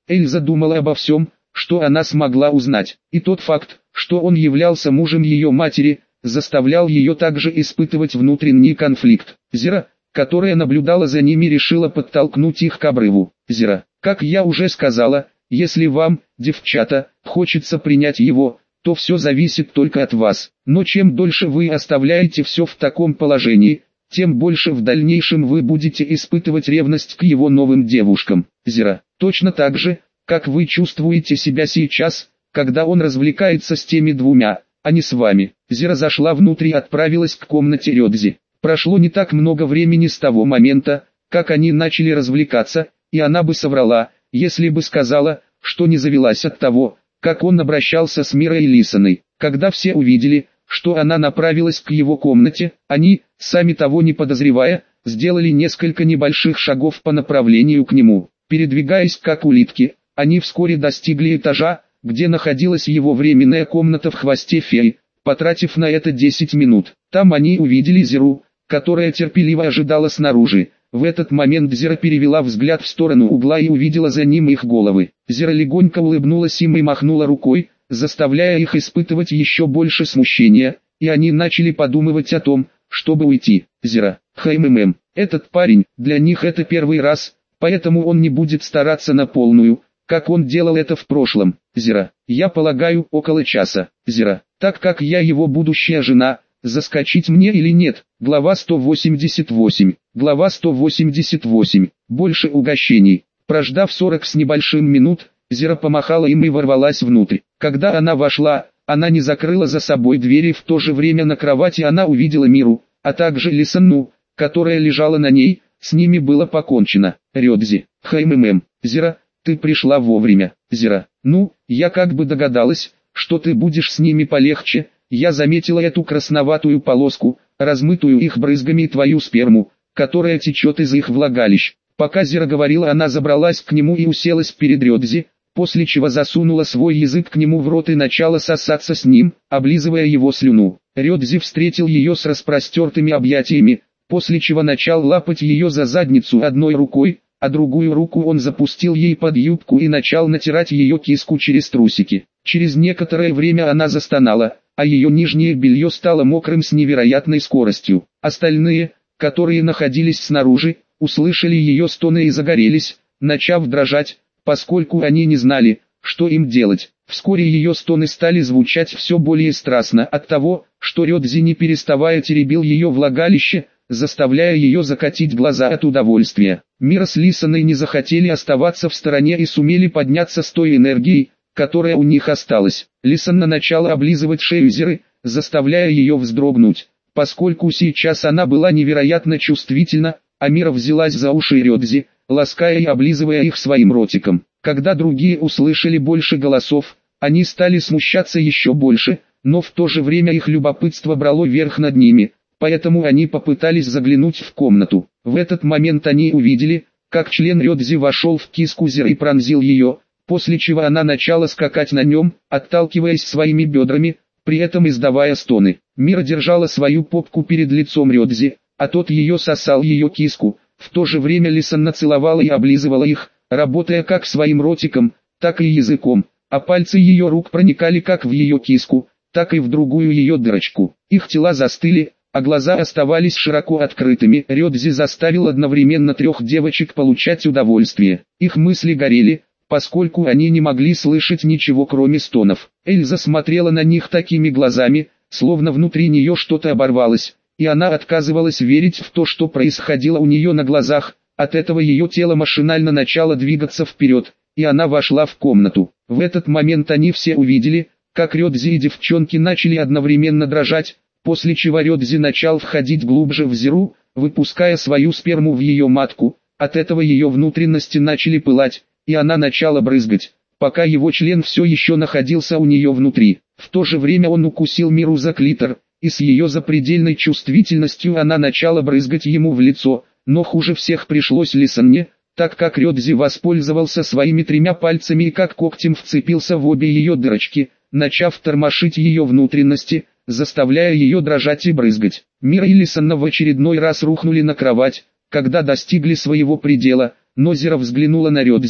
Эльза думала обо всем, что она смогла узнать, и тот факт, что он являлся мужем ее матери, заставлял ее также испытывать внутренний конфликт. Зира, которая наблюдала за ними, решила подтолкнуть их к обрыву. Зира, как я уже сказала, если вам, девчата, хочется принять его, то все зависит только от вас. Но чем дольше вы оставляете все в таком положении, тем больше в дальнейшем вы будете испытывать ревность к его новым девушкам. Зира, точно так же, как вы чувствуете себя сейчас, когда он развлекается с теми двумя, а не с вами. Зира зашла внутрь и отправилась к комнате Рёдзи. Прошло не так много времени с того момента, как они начали развлекаться, и она бы соврала, если бы сказала, что не завелась от того, как он обращался с Мирой и Лисаной. Когда все увидели, что она направилась к его комнате, они, сами того не подозревая, сделали несколько небольших шагов по направлению к нему. Передвигаясь как улитки, они вскоре достигли этажа, где находилась его временная комната в хвосте феи, потратив на это десять минут. Там они увидели Зиру, которая терпеливо ожидала снаружи. В этот момент Зира перевела взгляд в сторону угла и увидела за ним их головы. Зира легонько улыбнулась им и махнула рукой, заставляя их испытывать еще больше смущения, и они начали подумывать о том, чтобы уйти. Зира, хмм, этот парень, для них это первый раз, поэтому он не будет стараться на полную, как он делал это в прошлом. Зира, я полагаю, около часа. Зира, так как я его будущая жена, заскочить мне или нет? Глава сто восемьдесят восемь. Глава сто восемьдесят восемь. Больше угощений. Прождав сорок с небольшим минут, Зира помахала им и ворвалась внутрь. Когда она вошла, она не закрыла за собой двери, в то же время на кровати она увидела Миру, а также Лисанну, которая лежала на ней. С ними было покончено. Рёдзи, хмм, Зира, ты пришла вовремя. Зира, ну, я как бы догадалась, что ты будешь с ними полегче. Я заметила эту красноватую полоску, размытую их брызгами, и твою сперму, которая течет из их влагалищ. Пока Зира говорила, она забралась к нему и уселась перед Рёдзи, после чего засунула свой язык к нему в рот и начала сосаться с ним, облизывая его слюну. Рёдзи встретил ее с распростертыми объятиями, после чего начал лапать ее за задницу одной рукой, а другую руку он запустил ей под юбку и начал натирать ее киску через трусики. Через некоторое время она застонала, а ее нижнее белье стало мокрым с невероятной скоростью. Остальные, которые находились снаружи, услышали ее стоны и загорелись, начав дрожать, поскольку они не знали, что им делать. Вскоре ее стоны стали звучать все более страстно от того, что Рёдзи не переставая теребил ее влагалище, заставляя ее закатить глаза от удовольствия. Мира с Лисаной не захотели оставаться в стороне и сумели подняться с той энергией, которая у них осталась. Лисанна начала облизывать шею Зиры, заставляя ее вздрогнуть, поскольку сейчас она была невероятно чувствительна, а Мира взялась за уши Рёдзи, лаская и облизывая их своим ротиком. Когда другие услышали больше голосов, они стали смущаться еще больше, но в то же время их любопытство брало верх над ними, поэтому они попытались заглянуть в комнату. В этот момент они увидели, как член Рёдзи вошел в киску Зиры и пронзил ее, после чего она начала скакать на нем, отталкиваясь своими бедрами, при этом издавая стоны. Мира держала свою попку перед лицом Рёдзи, а тот ее сосал ее киску. В то же время Лисанна целовала и облизывала их, работая как своим ротиком, так и языком, а пальцы ее рук проникали как в ее киску, так и в другую ее дырочку. Их тела застыли, а глаза оставались широко открытыми. Рёдзи заставил одновременно трех девочек получать удовольствие. Их мысли горели, поскольку они не могли слышать ничего кроме стонов. Эльза смотрела на них такими глазами, словно внутри нее что-то оборвалось, и она отказывалась верить в то, что происходило у нее на глазах. От этого ее тело машинально начало двигаться вперед, и она вошла в комнату. В этот момент они все увидели, как Рёдзи и девчонки начали одновременно дрожать, после чего Рёдзи начал входить глубже в Зиру, выпуская свою сперму в ее матку. От этого ее внутренности начали пылать, и она начала брызгать, пока его член все еще находился у нее внутри. В то же время он укусил Миру за клитор, и с ее запредельной чувствительностью она начала брызгать ему в лицо, но хуже всех пришлось Лисанне, так как Рёдзи воспользовался своими тремя пальцами и как когтем вцепился в обе ее дырочки, начав тормошить ее внутренности, заставляя ее дрожать и брызгать. Мира и Лисанна в очередной раз рухнули на кровать, когда достигли своего предела, но Зира взглянула на Рёдзи,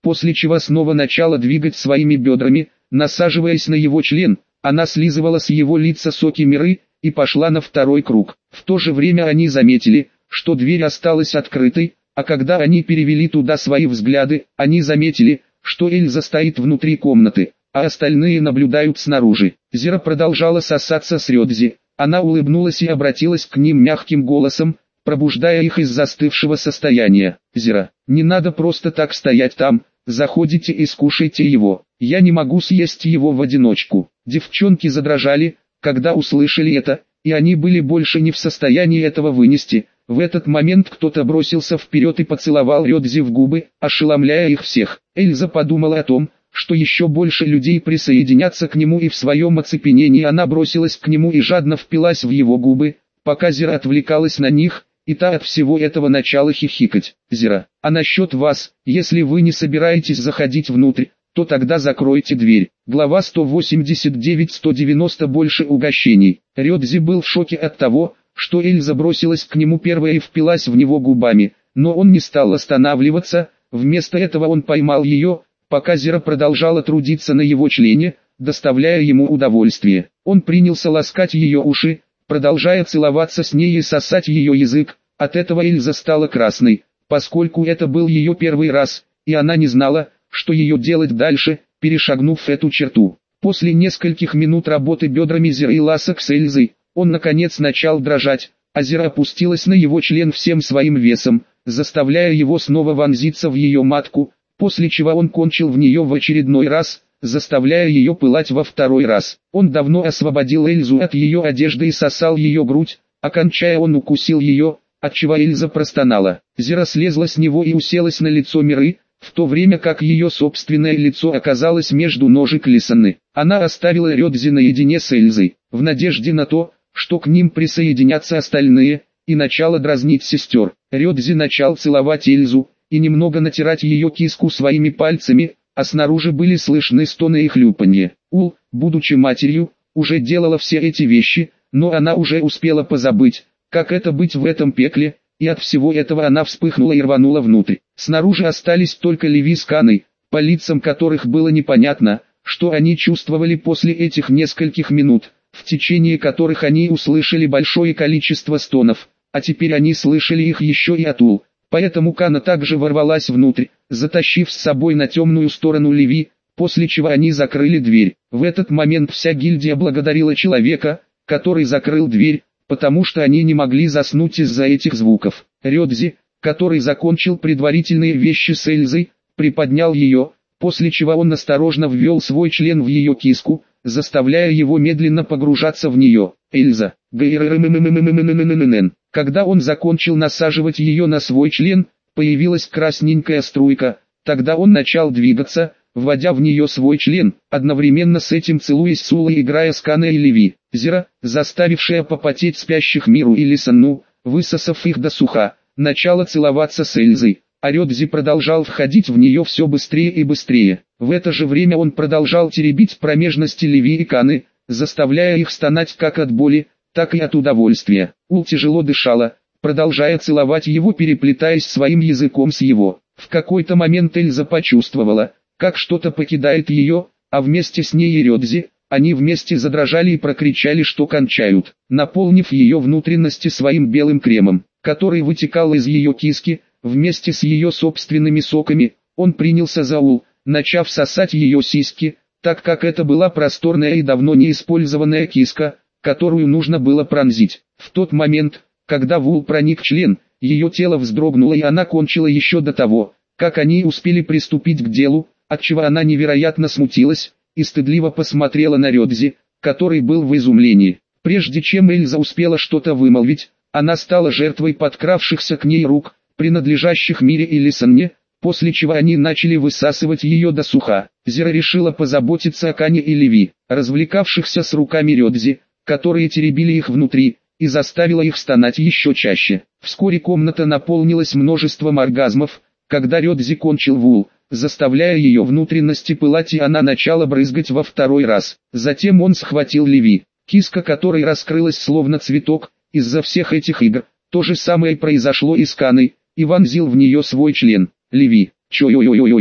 после чего снова начала двигать своими бедрами, насаживаясь на его член. Она слизывала с его лица соки миры и пошла на второй круг. В то же время они заметили, что дверь осталась открытой, а когда они перевели туда свои взгляды, они заметили, что Эльза стоит внутри комнаты, а остальные наблюдают снаружи. Зира продолжала сосаться с Рёдзи. Она улыбнулась и обратилась к ним мягким голосом, пробуждая их из застывшего состояния. «Зира, не надо просто так стоять там, заходите и скушайте его, я не могу съесть его в одиночку». Девчонки задрожали, когда услышали это, и они были больше не в состоянии этого вынести. В этот момент кто-то бросился вперед и поцеловал Рёдзи в губы, ошеломляя их всех. Эльза подумала о том, что еще больше людей присоединятся к нему, и в своем оцепенении она бросилась к нему и жадно впилась в его губы, пока Зира отвлекалась на них, и та от всего этого начала хихикать. «Зира, а насчет вас, если вы не собираетесь заходить внутрь, то тогда закройте дверь». Глава сто восемьдесят девять сто девяносто больше угощений. Рёдзи был в шоке от того, что Эльза бросилась к нему первая и впилась в него губами, но он не стал останавливаться, вместо этого он поймал ее, пока Зира продолжала трудиться на его члене, доставляя ему удовольствие. Он принялся ласкать ее уши, продолжая целоваться с ней и сосать ее язык. От этого Эльза стала красной, поскольку это был ее первый раз, и она не знала, что ее делать дальше, перешагнув эту черту. После нескольких минут работы бедрами Зиры и ласок с Эльзой, он наконец начал дрожать, а Зира опустилась на его член всем своим весом, заставляя его снова вонзиться в ее матку, после чего он кончил в нее в очередной раз, заставляя ее пылать во второй раз. Он давно освободил Эльзу от ее одежды и сосал ее грудь, окончая он укусил ее, отчего Эльза простонала. Зира слезла с него и уселась на лицо Миры, в то время как ее собственное лицо оказалось между ножек Лисаны. Она оставила Рёдзи наедине с Эльзой, в надежде на то, что к ним присоединятся остальные, и начала дразнить сестер. Рёдзи начал целовать Эльзу, и немного натирать ее киску своими пальцами, а снаружи были слышны стоны и хлюпанье. Ул, будучи матерью, уже делала все эти вещи, но она уже успела позабыть, как это быть в этом пекле, и от всего этого она вспыхнула и рванула внутрь. Снаружи остались только Леви с Каной, по лицам которых было непонятно, что они чувствовали после этих нескольких минут, в течение которых они услышали большое количество стонов, а теперь они слышали их еще и от Ул. Поэтому Кана также ворвалась внутрь, затащив с собой на темную сторону Леви, после чего они закрыли дверь. В этот момент вся гильдия благодарила человека, который закрыл дверь, потому что они не могли заснуть из-за этих звуков. Рёдзи, который закончил предварительные вещи с Эльзой, приподнял ее, после чего он осторожно ввел свой член в ее киску, заставляя его медленно погружаться в нее. Эльза. Когда он закончил насаживать ее на свой член, появилась красненькая струйка, тогда он начал двигаться, вводя в нее свой член, одновременно с этим целуясь с Улой, играя с Каной и Леви. Зира, заставившая попотеть спящих Миру и Лисану, высосав их досуха, начала целоваться с Эльзой, а Рёдзи продолжал входить в нее все быстрее и быстрее. В это же время он продолжал теребить промежности Леви и Каны, заставляя их стонать как от боли, так и от удовольствия. Ул тяжело дышала, продолжая целовать его, переплетаясь своим языком с его. В какой-то момент Эльза почувствовала, как что-то покидает ее, а вместе с ней и Рёдзи. Они вместе задрожали и прокричали, что кончают. Наполнив ее внутренности своим белым кремом, который вытекал из ее киски, вместе с ее собственными соками, он принялся за Ул, начав сосать ее сиськи, так как это была просторная и давно не использованная киска, которую нужно было пронзить. В тот момент, когда в Ул проник член, ее тело вздрогнуло и она кончила еще до того, как они успели приступить к делу, отчего она невероятно смутилась и стыдливо посмотрела на Рёдзи, который был в изумлении. Прежде чем Эльза успела что-то вымолвить, она стала жертвой подкравшихся к ней рук, принадлежащих Мире и Лисанне, после чего они начали высасывать ее досуха. Зира решила позаботиться о Кане и Леви, развлекавшихся с руками Рёдзи, которые теребили их внутри, и заставила их стонать еще чаще. Вскоре комната наполнилась множеством оргазмов, когда Рёдзи кончил в Ул, заставляя ее внутренности пылать, и она начала брызгать во второй раз. Затем он схватил Леви, киска которой раскрылась словно цветок, из-за всех этих игр. То же самое произошло и с Каной, и вонзил в нее свой член. Леви, чой-ой-ой-ой-ой-ой.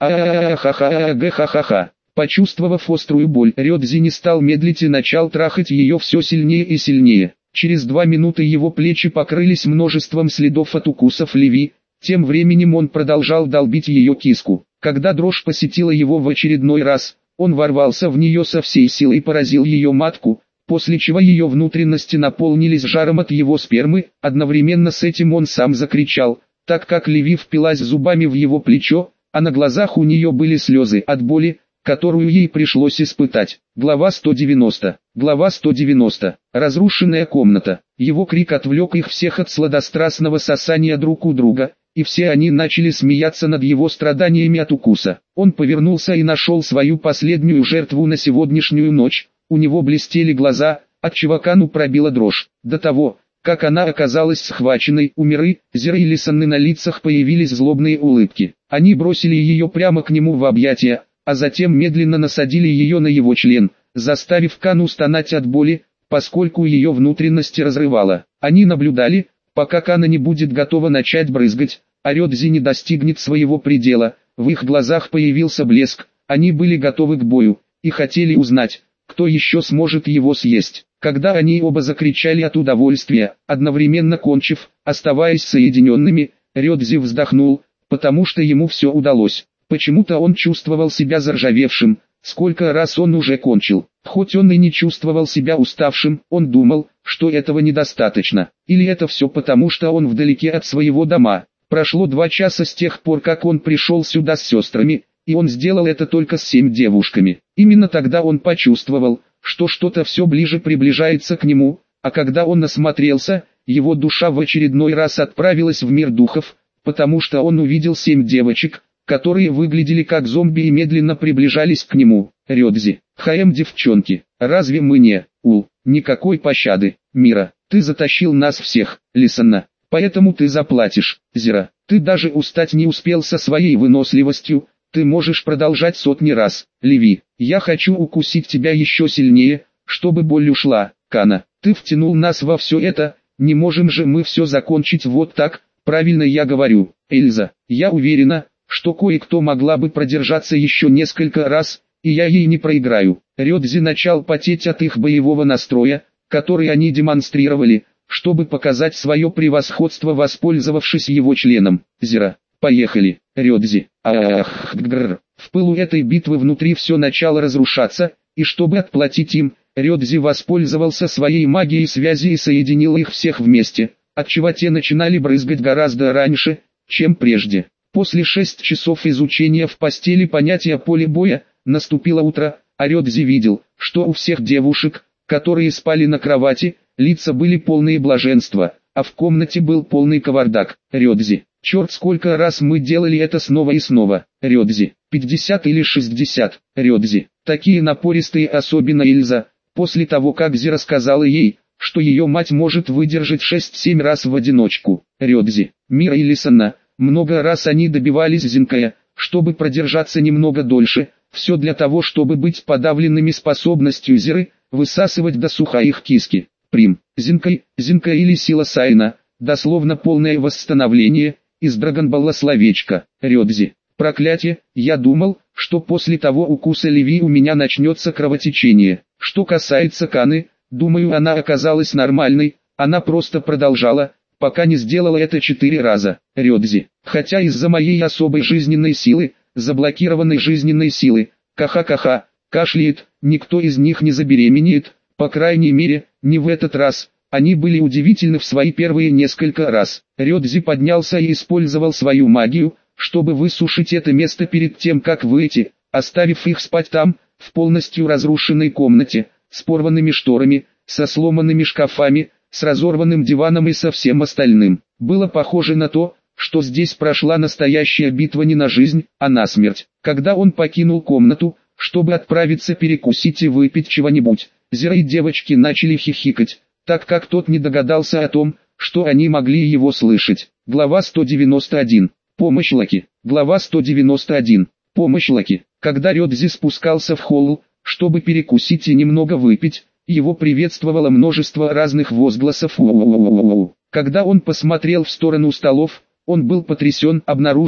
А-ха-ха-ха-ха-ха. Почувствовав острую боль, Рёдзи не стал медлить и начал трахать ее все сильнее и сильнее. Через два минуты его плечи покрылись множеством следов от укусов Леви. Тем временем он продолжал долбить ее киску. Когда дрожь посетила его в очередной раз, он ворвался в нее со всей силой и поразил ее матку, после чего ее внутренности наполнились жаром от его спермы. Одновременно с этим он сам закричал, так как Леви впилась зубами в его плечо, а на глазах у нее были слезы от боли, которую ей пришлось испытать. Глава сто девяносто. Глава сто девяносто. Разрушенная комната. Его крик отвлек их всех от сладострастного сосания друг у друга, и все они начали смеяться над его страданиями от укуса. Он повернулся и нашел свою последнюю жертву на сегодняшнюю ночь. У него блестели глаза, отчего Кану пробила дрожь. До того, как она оказалась схваченной, у Миры, Зиры и Лисанны на лицах появились злобные улыбки. Они бросили ее прямо к нему в объятия, а затем медленно насадили ее на его член, заставив Кану стонать от боли, поскольку ее внутренности разрывало. Они наблюдали, пока Кана не будет готова начать брызгать, а Рёдзи не достигнет своего предела. В их глазах появился блеск, они были готовы к бою, и хотели узнать, кто еще сможет его съесть. Когда они оба закричали от удовольствия, одновременно кончив, оставаясь соединенными, Рёдзи вздохнул, потому что ему все удалось. Почему-то он чувствовал себя заржавевшим, сколько раз он уже кончил. Хоть он и не чувствовал себя уставшим, он думал, что этого недостаточно. Или это все потому, что он вдалеке от своего дома. Прошло два часа с тех пор, как он пришел сюда с сестрами, и он сделал это только с семь девушками. Именно тогда он почувствовал, что что-то все ближе приближается к нему, а когда он осмотрелся, его душа в очередной раз отправилась в мир духов, потому что он увидел семь девочек, которые выглядели как зомби и медленно приближались к нему. Рёдзи, Хаэм, девчонки, разве мы не, Ул, никакой пощады, Мира, ты затащил нас всех, Лисанна, поэтому ты заплатишь, Зира, ты даже устать не успел со своей выносливостью, ты можешь продолжать сотни раз, Леви, я хочу укусить тебя еще сильнее, чтобы боль ушла, Кана, ты втянул нас во все это, не можем же мы все закончить вот так, правильно я говорю, Эльза, я уверена, что кое-кто могла бы продержаться еще несколько раз, и я ей не проиграю. Рёдзи начал потеть от их боевого настроя, который они демонстрировали, чтобы показать свое превосходство, воспользовавшись его членом. Зира, поехали, Рёдзи. Ах, гррр. В пылу этой битвы внутри все начало разрушаться, и чтобы отплатить им, Рёдзи воспользовался своей магией связи и соединил их всех вместе, отчего те начинали брызгать гораздо раньше, чем прежде. После шесть часов изучения в постели понятия поля боя, наступило утро, а Рёдзи видел, что у всех девушек, которые спали на кровати, лица были полные блаженства, а в комнате был полный кавардак. Рёдзи, черт, сколько раз мы делали это снова и снова. Рёдзи, пятьдесят или шестьдесят. Рёдзи, такие напористые, особенно Эльза, после того как Зи рассказала ей, что ее мать может выдержать шесть-семь раз в одиночку. Рёдзи, Мира и Лисанна. Много раз они добивались Зинкая, чтобы продержаться немного дольше, все для того, чтобы быть подавленными способностью Зиры, высасывать до суха их киски. Прим, Зинкай, Зинкай или сила Сайна, дословно полное восстановление, из Драгонбалла словечко, Рёдзи. Проклятие, я думал, что после того укуса Леви у меня начнется кровотечение. Что касается Каны, думаю, она оказалась нормальной, она просто продолжала, пока не сделала это четыре раза. Рёдзи, хотя из-за моей особой жизненной силы, заблокированной жизненной силы, каха-каха, кашляет, никто из них не забеременеет, по крайней мере, не в этот раз. Они были удивительны в свои первые несколько раз. Рёдзи поднялся и использовал свою магию, чтобы высушить это место перед тем, как выйти, оставив их спать там, в полностью разрушенной комнате, с порванными шторами, со сломанными шкафами, с разорванным диваном и со всем остальным. Было похоже на то, что здесь прошла настоящая битва не на жизнь, а на смерть. Когда он покинул комнату, чтобы отправиться перекусить и выпить чего-нибудь, Зира и девочки начали хихикать, так как тот не догадался о том, что они могли его слышать. Глава сто девяносто один. Помощь Лаки. Глава сто девяносто один. Помощь Лаки. Когда Рёдзи спускался в холл, чтобы перекусить и немного выпить, его приветствовало множество разных возгласов. У-у-у-у-у. Когда он посмотрел в сторону столов, он был потрясен, обнаружив,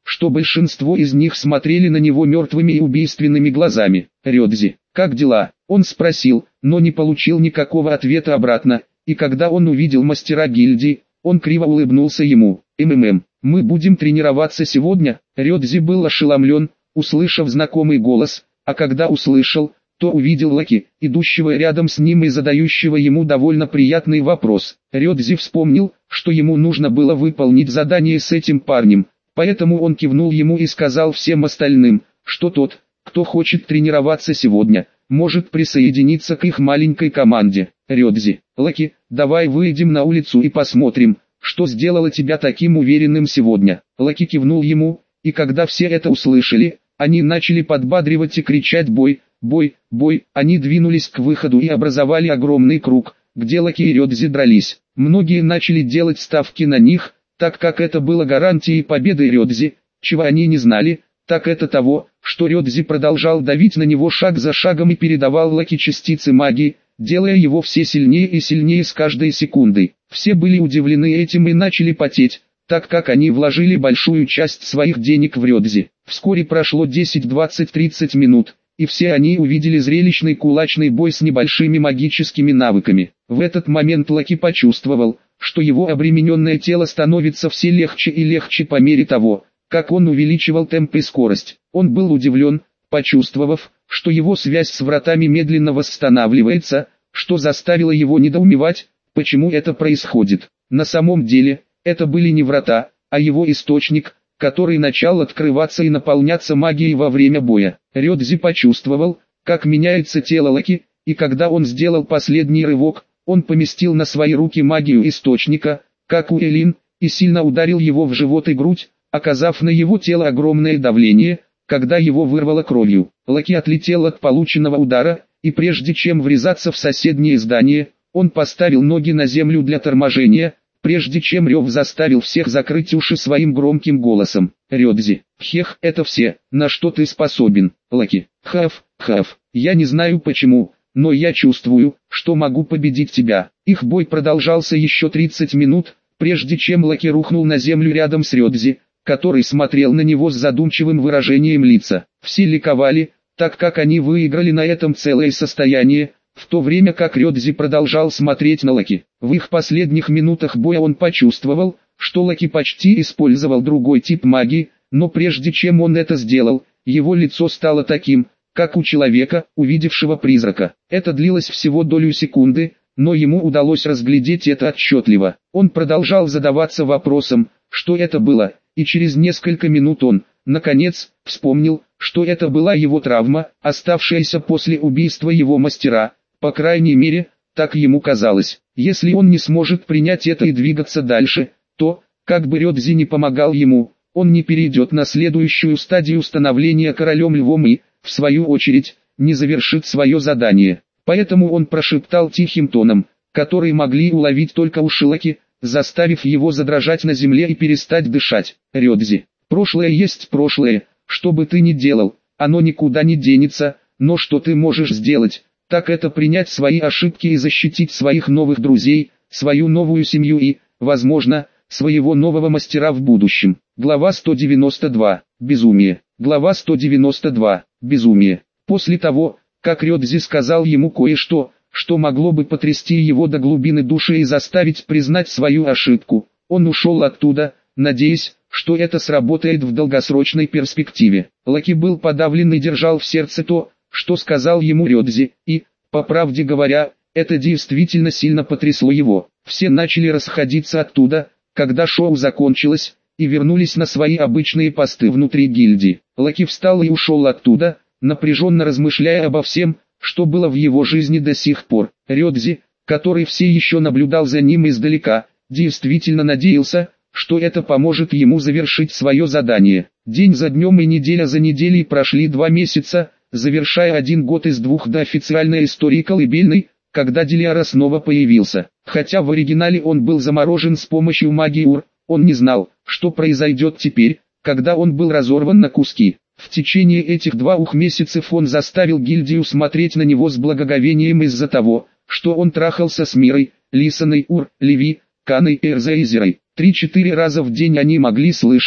что большинство из них смотрели на него мертвыми и убийственными глазами. «Рёдзи, как дела?» Он спросил, но не получил никакого ответа обратно, и когда он увидел мастера гильдии, он криво улыбнулся ему. «МММ, мы будем тренироваться сегодня?» Рёдзи был ошеломлен, услышав знакомый голос, а когда услышал, то увидел Лаки, идущего рядом с ним и задающего ему довольно приятный вопрос. Рёдзи вспомнил, что ему нужно было выполнить задание с этим парнем, поэтому он кивнул ему и сказал всем остальным, что тот, кто хочет тренироваться сегодня, может присоединиться к их маленькой команде. «Рёдзи, Лаки, давай выйдем на улицу и посмотрим, что сделало тебя таким уверенным сегодня». Лаки кивнул ему, и когда все это услышали, они начали подбадривать и кричать «Бой! Бой! Бой!». Они двинулись к выходу и образовали огромный круг, где Лаки и Рёдзи дрались. Многие начали делать ставки на них, так как это было гарантией победы Рёдзи. Чего они не знали, так это того, что Рёдзи продолжал давить на него шаг за шагом и передавал Лаки частицы магии, делая его все сильнее и сильнее с каждой секундой. Все были удивлены этим и начали потеть, так как они вложили большую часть своих денег в Рёдзи. Вскоре прошло десять, двадцать, тридцать минут, и все они увидели зрелищный кулачный бой с небольшими магическими навыками. В этот момент Лаки почувствовал, что его обремененное тело становится все легче и легче по мере того, как он увеличивал темп и скорость. Он был удивлен, почувствовав, что его связь с вратами медленно восстанавливается, что заставило его недоумевать, почему это происходит. На самом деле, это были не врата, а его источник, который начал открываться и наполняться магией во время боя. Рёдзи почувствовал, как меняется тело Лаки, и когда он сделал последний рывок, он поместил на свои руки магию источника, как у Элин, и сильно ударил его в живот и грудь, оказав на его тело огромное давление, когда его вырвало кровью. Лаки отлетел от полученного удара, и прежде чем врезаться в соседнее здание, он поставил ноги на землю для торможения, прежде чем рев заставил всех закрыть уши своим громким голосом. «Рёдзи, хех, это все, на что ты способен, Лаки, хав, хав, я не знаю почему, но я чувствую, что могу победить тебя». Их бой продолжался еще тридцать минут, прежде чем Лаки рухнул на землю рядом с Рёдзи, который смотрел на него с задумчивым выражением лица. Все ликовали, так как они выиграли на этом целое состояние, в то время как Рёдзи продолжал смотреть на Лаки. В их последних минутах боя он почувствовал, что Лаки почти использовал другой тип магии, но прежде чем он это сделал, его лицо стало таким, как у человека, увидевшего призрака. Это длилось всего долю секунды, но ему удалось разглядеть это отчетливо. Он продолжал задаваться вопросом, что это было, и через несколько минут он, наконец, вспомнил, что это была его травма, оставшаяся после убийства его мастера. По крайней мере, так ему казалось. Если он не сможет принять это и двигаться дальше, то, как бы Рёдзи не помогал ему, он не перейдет на следующую стадию становления королем львом и, в свою очередь, не завершит свое задание. Поэтому он прошептал тихим тоном, который могли уловить только уши Лаки, заставив его задрожать на земле и перестать дышать. «Рёдзи, прошлое есть прошлое, что бы ты ни делал, оно никуда не денется, но что ты можешь сделать, так это принять свои ошибки и защитить своих новых друзей, свою новую семью и, возможно, своего нового мастера в будущем». Глава сто девяносто два. Безумие. Глава сто девяносто два. Безумие. После того, как Рёдзи сказал ему кое-что, что могло бы потрясти его до глубины души и заставить признать свою ошибку, он ушел оттуда, надеясь, что это сработает в долгосрочной перспективе. Лаки был подавлен и держал в сердце то, что сказал ему Рёдзи, и, по правде говоря, это действительно сильно потрясло его. Все начали расходиться оттуда, когда шоу закончилось, и вернулись на свои обычные посты внутри гильдии. Лаки встал и ушел оттуда, напряженно размышляя обо всем, что было в его жизни до сих пор. Рёдзи, который все еще наблюдал за ним издалека, действительно надеялся, что это поможет ему завершить свое задание. День за днем и неделя за неделей прошли два месяца, завершая один год из двух до официальной истории колыбельной, когда Дилиара снова появился. Хотя в оригинале он был заморожен с помощью магии Ур, он не знал, что произойдет теперь, когда он был разорван на куски. В течение этих двух месяцев он заставил гильдию смотреть на него с благоговением из-за того, что он трахался с Мирой, Лисаной, Ур, Леви, Каной и Эрзаизерой. Три-четыре раза в день они могли слышать,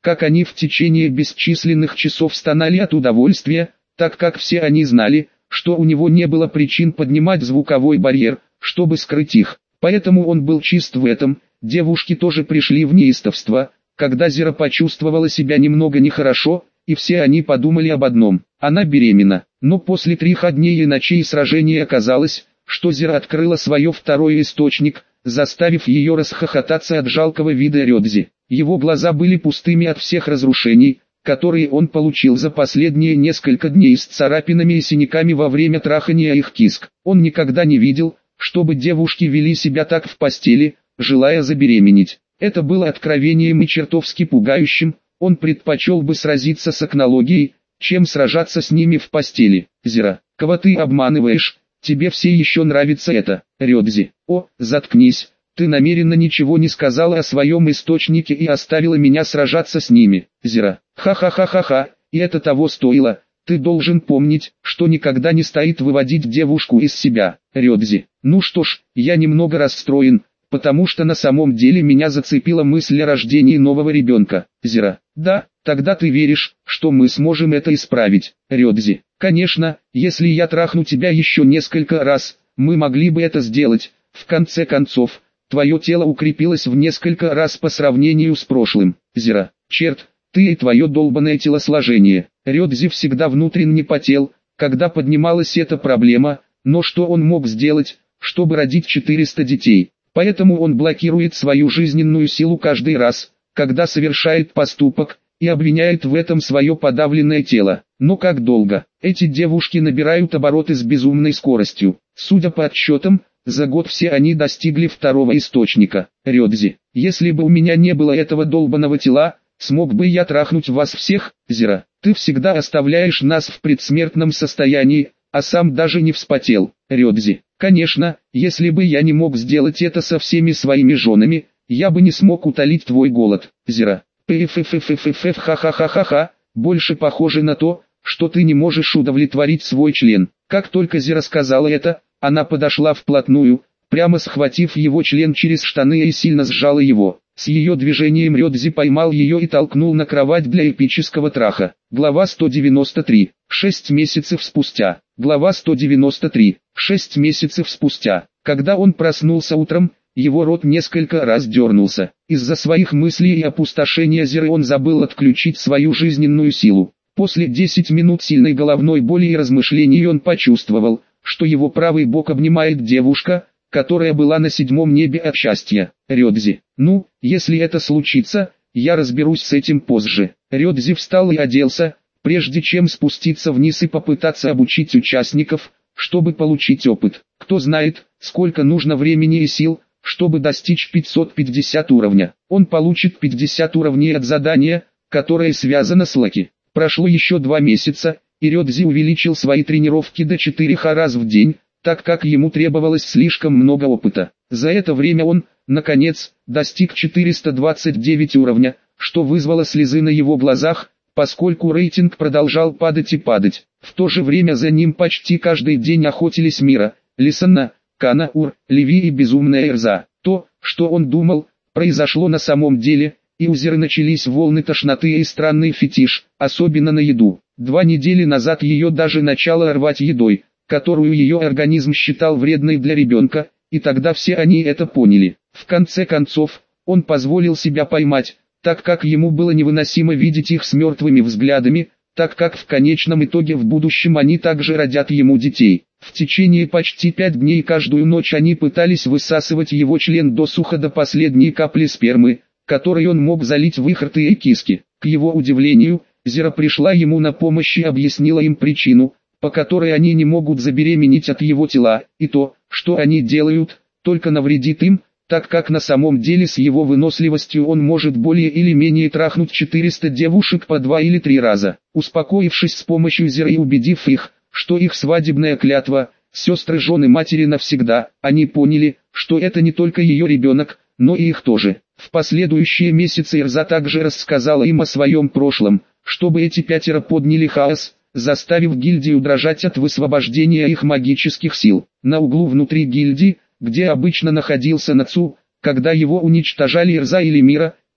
как они в течение бесчисленных часов стонали от удовольствия, так как все они знали, что у него не было причин поднимать звуковой барьер, чтобы скрыть их. Поэтому он был чист в этом. Девушки тоже пришли в неистовство, когда Зира почувствовала себя немного нехорошо, и все они подумали об одном: она беременна. Но после трех дней и ночей сражения оказалось, что Зира открыла свое второй источник, заставив ее расхохотаться от жалкого вида Рёдзи. Его глаза были пустыми от всех разрушений, которые он получил за последние несколько дней с царапинами и синяками во время трахания их киск. Он никогда не видел, чтобы девушки вели себя так в постели, желая забеременеть. Это было откровением и чертовски пугающим. Он предпочел бы сразиться с акнологией, чем сражаться с ними в постели. Зира, кого ты обманываешь? Тебе все еще нравится это, Рёдзи. О, заткнись, ты намеренно ничего не сказала о своем источнике и оставила меня сражаться с ними. Зира, ха-ха-ха-ха-ха, и это того стоило. Ты должен помнить, что никогда не стоит выводить девушку из себя. Рёдзи, ну что ж, я немного расстроен, потому что на самом деле меня зацепила мысль о рождении нового ребенка. Зира, да, тогда ты веришь, что мы сможем это исправить. Рёдзи, конечно, если я трахну тебя еще несколько раз, мы могли бы это сделать. В конце концов, твое тело укрепилось в несколько раз по сравнению с прошлым. Зира, черт, ты и твое долбанное телосложение. Рёдзи всегда внутренне потел, когда поднималась эта проблема, но что он мог сделать, чтобы родить четыреста детей? Поэтому он блокирует свою жизненную силу каждый раз, когда совершает поступок, и обвиняет в этом свое подавленное тело. Но как долго? Эти девушки набирают обороты с безумной скоростью. Судя по отсчетам, за год все они достигли второго источника. Рёдзи, если бы у меня не было этого долбаного тела, смог бы я трахнуть вас всех? Зира, ты всегда оставляешь нас в предсмертном состоянии, а сам даже не вспотел. Рёдзи, конечно, если бы я не мог сделать это со всеми своими женами, я бы не смог утолить твой голод. Зира, пф-ф-ф-ф-ф-ф, ха-ха-ха-ха-ха, больше похоже на то, что ты не можешь удовлетворить свой член. Как только Зира сказала это, она подошла вплотную, прямо схватив его член через штаны и сильно сжала его. С ее движением Рёдзи поймал ее и толкнул на кровать для эпического траха. Глава сто девяносто три. Шесть месяцев спустя. Глава сто девяносто три. Шесть месяцев спустя. Когда он проснулся утром, его рот несколько раз дернулся. Из-за своих мыслей и опустошения Зиры он забыл отключить свою жизненную силу. После десяти минут сильной головной боли и размышлений он почувствовал, что его правый бок обнимает девушка, которая была на седьмом небе от счастья. Рёдзи, ну, если это случится, я разберусь с этим позже. Рёдзи встал и оделся, прежде чем спуститься вниз и попытаться обучить участников, чтобы получить опыт. Кто знает, сколько нужно времени и сил, чтобы достичь пятьсот пятьдесят уровня. Он получит пятьдесят уровней от задания, которое связано с Лаки. Прошло еще два месяца, и Рёдзи увеличил свои тренировки до четырёх раз в день, так как ему требовалось слишком много опыта. За это время он, наконец, достиг четыреста двадцать девять уровня, что вызвало слезы на его глазах, поскольку рейтинг продолжал падать и падать. В то же время за ним почти каждый день охотились Мира, Лисана, Кана, Ур, Леви и Безумная Эрза. То, что он думал, произошло на самом деле, и у Зиры начались волны тошноты и странный фетиш, особенно на еду. Два недели назад ее даже начало рвать едой, которую ее организм считал вредной для ребенка, и тогда все они это поняли. В конце концов, он позволил себя поймать, так как ему было невыносимо видеть их с мертвыми взглядами, так как в конечном итоге в будущем они также родят ему детей. В течение почти пять дней каждую ночь они пытались высасывать его член досуха до последней капли спермы, которой он мог залить в их рты и киски. К его удивлению, Зира пришла ему на помощь и объяснила им причину, по которой они не могут забеременеть от его тела, и то, что они делают, только навредит им, так как на самом деле с его выносливостью он может более или менее трахнуть четыреста девушек по два или три раза. Успокоившись с помощью Зиры и убедив их, что их свадебная клятва, сестры жены матери навсегда, они поняли, что это не только ее ребенок, но и их тоже. В последующие месяцы Эрза также рассказала им о своем прошлом, чтобы эти пятеро подняли хаос, заставив гильдию дрожать от высвобождения их магических сил. На углу внутри гильдии, где обычно находился Нацу, когда его уничтожали Эрза или Мира,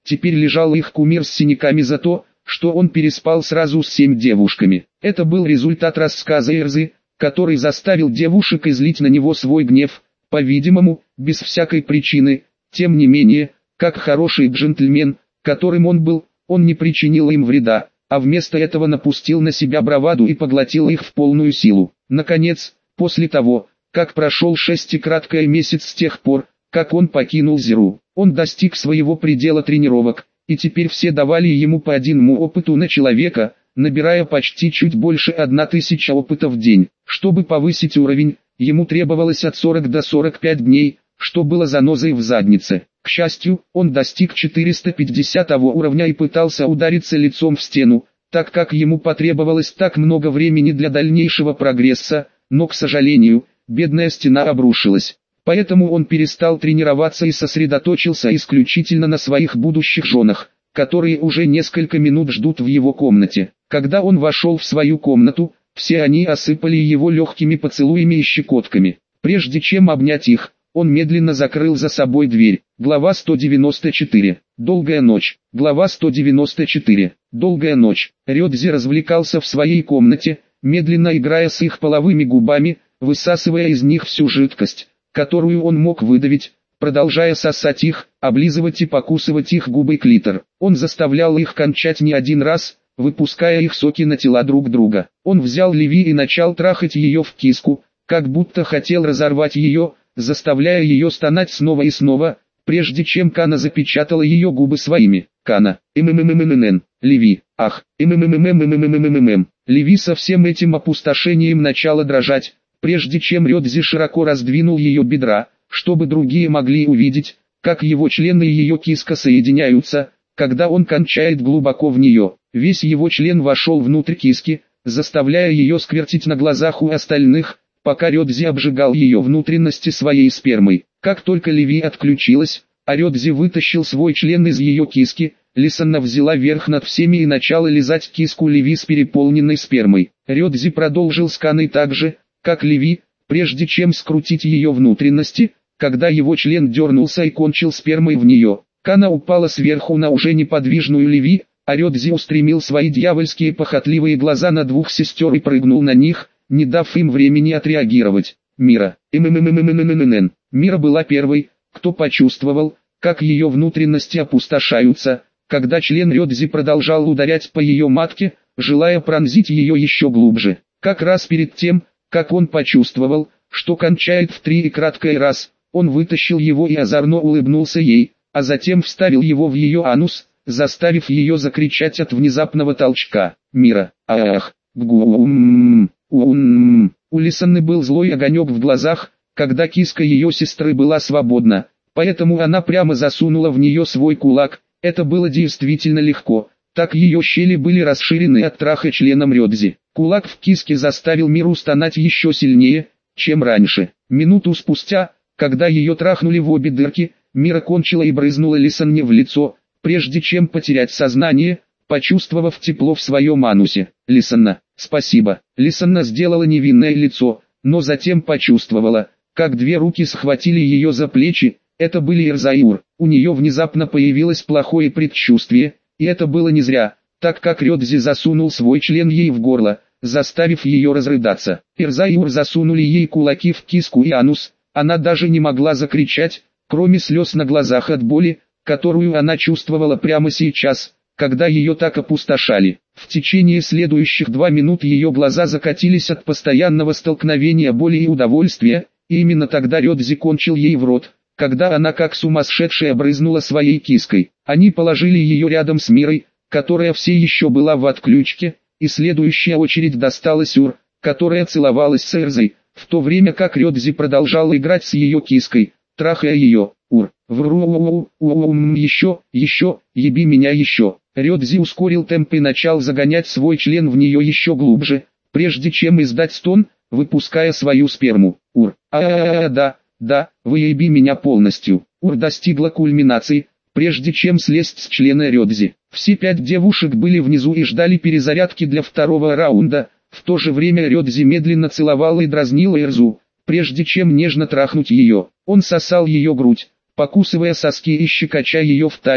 теперь лежал их кумир с синяками за то, что он переспал сразу с семь девушками. Это был результат рассказа Эрзы, который заставил девушек излить на него свой гнев, по-видимому, без всякой причины. Тем не менее, как хороший джентльмен, которым он был, он не причинил им вреда, а вместо этого напустил на себя браваду и поглотил их в полную силу. Наконец, после того, как прошел шестикраткий месяц с тех пор, как он покинул Зеру, он достиг своего предела тренировок, и теперь все давали ему по одному опыту на человека, набирая почти чуть больше одна тысяча опытов в день. Чтобы повысить уровень, ему требовалось от сорока до сорока пяти дней, что было занозой в заднице. К счастью, он достиг четырёхсот пятидесятого уровня и пытался удариться лицом в стену, так как ему потребовалось так много времени для дальнейшего прогресса, но, к сожалению, бедная стена обрушилась. Поэтому он перестал тренироваться и сосредоточился исключительно на своих будущих женах, которые уже несколько минут ждут в его комнате. Когда он вошел в свою комнату, все они осыпали его легкими поцелуями и щекотками. Прежде чем обнять их, он медленно закрыл за собой дверь. Глава сто девяносто четыре. Долгая ночь. Глава сто девяносто четыре. Долгая ночь. Рёдзи развлекался в своей комнате, медленно играя с их половыми губами, высасывая из них всю жидкость, которую он мог выдавить, продолжая сосать их, облизывать и покусывать их губы и клитор. Он заставлял их кончать не один раз, выпуская их соки на тела друг друга. Он взял Ливи и начал трахать ее в киску, как будто хотел разорвать ее, заставляя ее стонать снова и снова, прежде чем Кана запечатала ее губы своими. Кана, мммммммм, Ливи, ах, ммммммммммм. Ливи со всем этим опустошением начала дрожать, прежде чем Рёдзи широко раздвинул ее бедра, чтобы другие могли увидеть, как его члены и ее киска соединяются, когда он кончает глубоко в нее. Весь его член вошел внутрь киски, заставляя ее сквертить на глазах у остальных, пока Рёдзи обжигал ее внутренности своей спермой. Как только Ливи отключилась, а Рёдзи вытащил свой член из ее киски, Лисанна взяла верх над всеми и начала лизать киску Ливи с переполненной спермой. Рёдзи продолжил с Каной так же, как Ливи, прежде чем скрутить ее внутренности, когда его член дернулся и кончил спермой в нее. Кана упала сверху на уже неподвижную Ливи, а Рёдзи устремил свои дьявольские похотливые глаза на двух сестер и прыгнул на них, не дав им времени отреагировать. Мира. МММММММ. Мира была первой, кто почувствовал, как ее внутренности опустошаются, когда член Рёдзи продолжал ударять по ее матке, желая пронзить ее еще глубже. Как раз перед тем, как он почувствовал, что кончает в три и краткий раз, он вытащил его и озорно улыбнулся ей, а затем вставил его в ее анус, заставив ее закричать от внезапного толчка. Мира. Ах. Гум. Ум. У Лисанны был злой огонек в глазах, когда киска ее сестры была свободна, поэтому она прямо засунула в нее свой кулак. Это было действительно легко, так ее щели были расширены от траха членом Рёдзи. Кулак в киске заставил Миру стонать еще сильнее, чем раньше. Минуту спустя, когда ее трахнули в обе дырки, Мира кончила и брызнула Лисанне в лицо, прежде чем потерять сознание, почувствовав тепло в своем анусе. Лисанна, спасибо. Лисанна сделала невинное лицо, но затем почувствовала, как две руки схватили ее за плечи. Это были Эрза и Ур. У нее внезапно появилось плохое предчувствие, и это было не зря, так как Рёдзи засунул свой член ей в горло, заставив ее разрыдаться. Эрза и Ур засунули ей кулаки в киску и анус, она даже не могла закричать, кроме слез на глазах от боли, которую она чувствовала прямо сейчас, когда ее так опустошали. В течение следующих два минут ее глаза закатились от постоянного столкновения боли и удовольствия, и именно тогда Рёдзи кончил ей в рот, когда она как сумасшедшая брызнула своей киской. Они положили ее рядом с Мирой, которая все еще была в отключке, и следующая очередь досталась Ур, которая целовалась с Эрзой, в то время как Рёдзи продолжал играть с ее киской, трахая ее. Ур, вру, еще, еще, еби меня еще. Рёдзи ускорил темп и начал загонять свой член в нее еще глубже, прежде чем издать стон, выпуская свою сперму. Ур, а-а-а, да, да, выеби меня полностью. Ур достигла кульминации, прежде чем слезть с члена Рёдзи. Все пять девушек были внизу и ждали перезарядки для второго раунда. В то же время Рёдзи медленно целовал и дразнил Эрзу, прежде чем нежно трахнуть ее. Он сосал ее грудь, покусывая соски и щекоча ее в талии,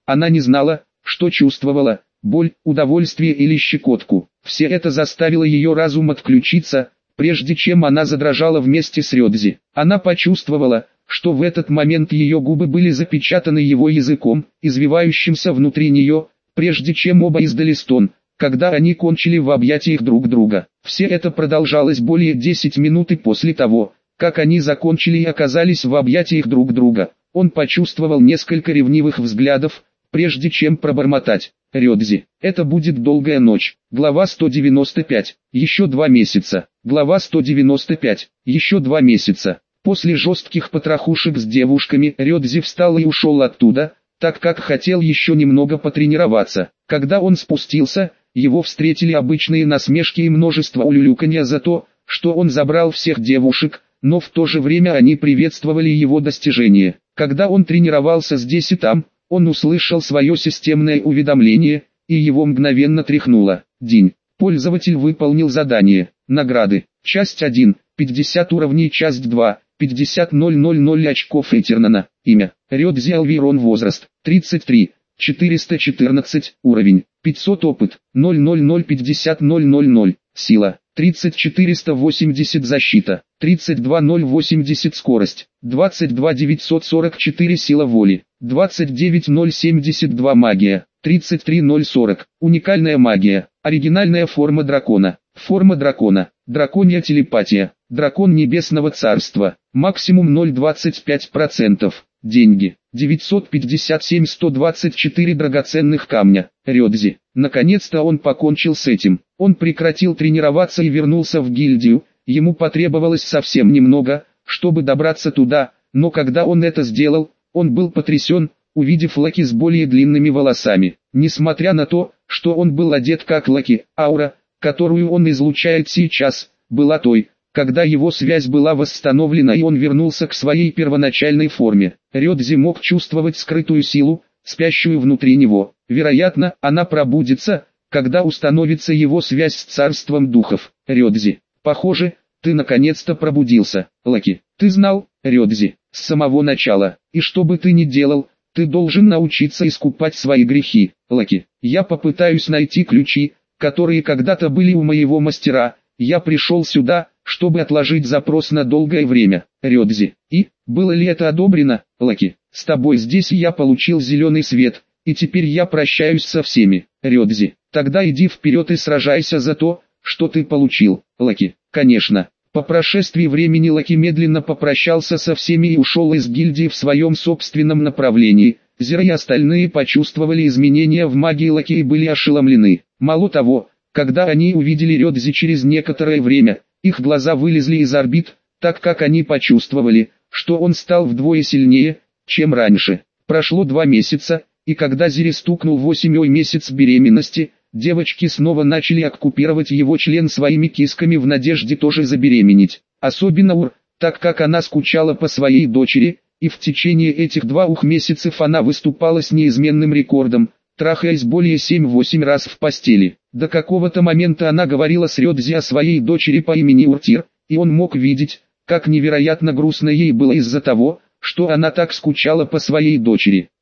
Она не знала, что чувствовала, боль, удовольствие или щекотку. Все это заставило ее разум отключиться, прежде чем она задрожала вместе с Рёдзи. Она почувствовала, что в этот момент ее губы были запечатаны его языком, извивающимся внутри нее, прежде чем оба издали стон, когда они кончили в объятиях друг друга. Все это продолжалось более десяти минут, и после того, как они закончили и оказались в объятиях друг друга, он почувствовал несколько ревнивых взглядов, прежде чем пробормотать: «Рёдзи, это будет долгая ночь». Глава сто девяносто пять. Еще два месяца. Глава сто девяносто пять. Еще два месяца. После жестких потрохушек с девушками Рёдзи встал и ушел оттуда, так как хотел еще немного потренироваться. Когда он спустился, его встретили обычные насмешки и множество улюлюканья за то, что он забрал всех девушек, но в то же время они приветствовали его достижения. Когда он тренировался здесь и там, он услышал свое системное уведомление, и его мгновенно тряхнуло. День. Пользователь выполнил задание. Награды. Часть один. пятьдесят уровней. Часть два. пятьдесят тысяч очков Этернана. Имя. Рёдзи Алвирон. Возраст. тридцать три. четыреста четырнадцать. Уровень. пятьсот. Опыт. ноль ноль ноль пятьдесят ноль ноль ноль. Сила. тридцать четыреста восемьдесят. Защита. тридцать два тысяча восемьдесят. Скорость. двадцать два тысяча девятьсот сорок четыре. Сила воли. двадцать девять тысяч семьдесят два. Магия. тридцать три тысячи сорок. Уникальная магия. Оригинальная форма дракона. Форма дракона. Драконья телепатия. Дракон небесного царства. Максимум ноль целых двадцать пять сотых процента. Деньги. девятьсот пятьдесят семь тысяч сто двадцать четыре драгоценных камня. Рёдзи. Наконец-то он покончил с этим. Он прекратил тренироваться и вернулся в гильдию. Ему потребовалось совсем немного, чтобы добраться туда, но когда он это сделал, он был потрясен, увидев Лаки с более длинными волосами. Несмотря на то, что он был одет как Лаки, аура, которую он излучает сейчас, была той, когда его связь была восстановлена и он вернулся к своей первоначальной форме. Рёдзи мог чувствовать скрытую силу, спящую внутри него. Вероятно, она пробудится, когда установится его связь с царством духов. Рёдзи, похоже, ты наконец-то пробудился. Лаки, ты знал, Рёдзи, с самого начала, и что бы ты ни делал, ты должен научиться искупать свои грехи. Лаки, я попытаюсь найти ключи, которые когда-то были у моего мастера. Я пришел сюда, чтобы отложить запрос на долгое время. Рёдзи, и, было ли это одобрено? Лаки, с тобой здесь я получил зеленый свет, и теперь я прощаюсь со всеми. Рёдзи, тогда иди вперед и сражайся за то, что ты получил. Лаки, конечно. По прошествии времени Лаки медленно попрощался со всеми и ушел из гильдии в своем собственном направлении. Зира и остальные почувствовали изменения в магии Лаки и были ошеломлены. Мало того, когда они увидели Рёдзи через некоторое время, их глаза вылезли из орбит, так как они почувствовали, что он стал вдвое сильнее, чем раньше. Прошло два месяца, и когда Зире стукнул восьмой месяц беременности, девочки снова начали оккупировать его член своими кисками в надежде тоже забеременеть. Особенно Ур, так как она скучала по своей дочери, и в течение этих двух месяцев она выступала с неизменным рекордом, трахаясь более семь-восемь раз в постели. До какого-то момента она говорила с Рёдзи о своей дочери по имени Уртир, и он мог видеть, как невероятно грустно ей было из-за того, что она так скучала по своей дочери.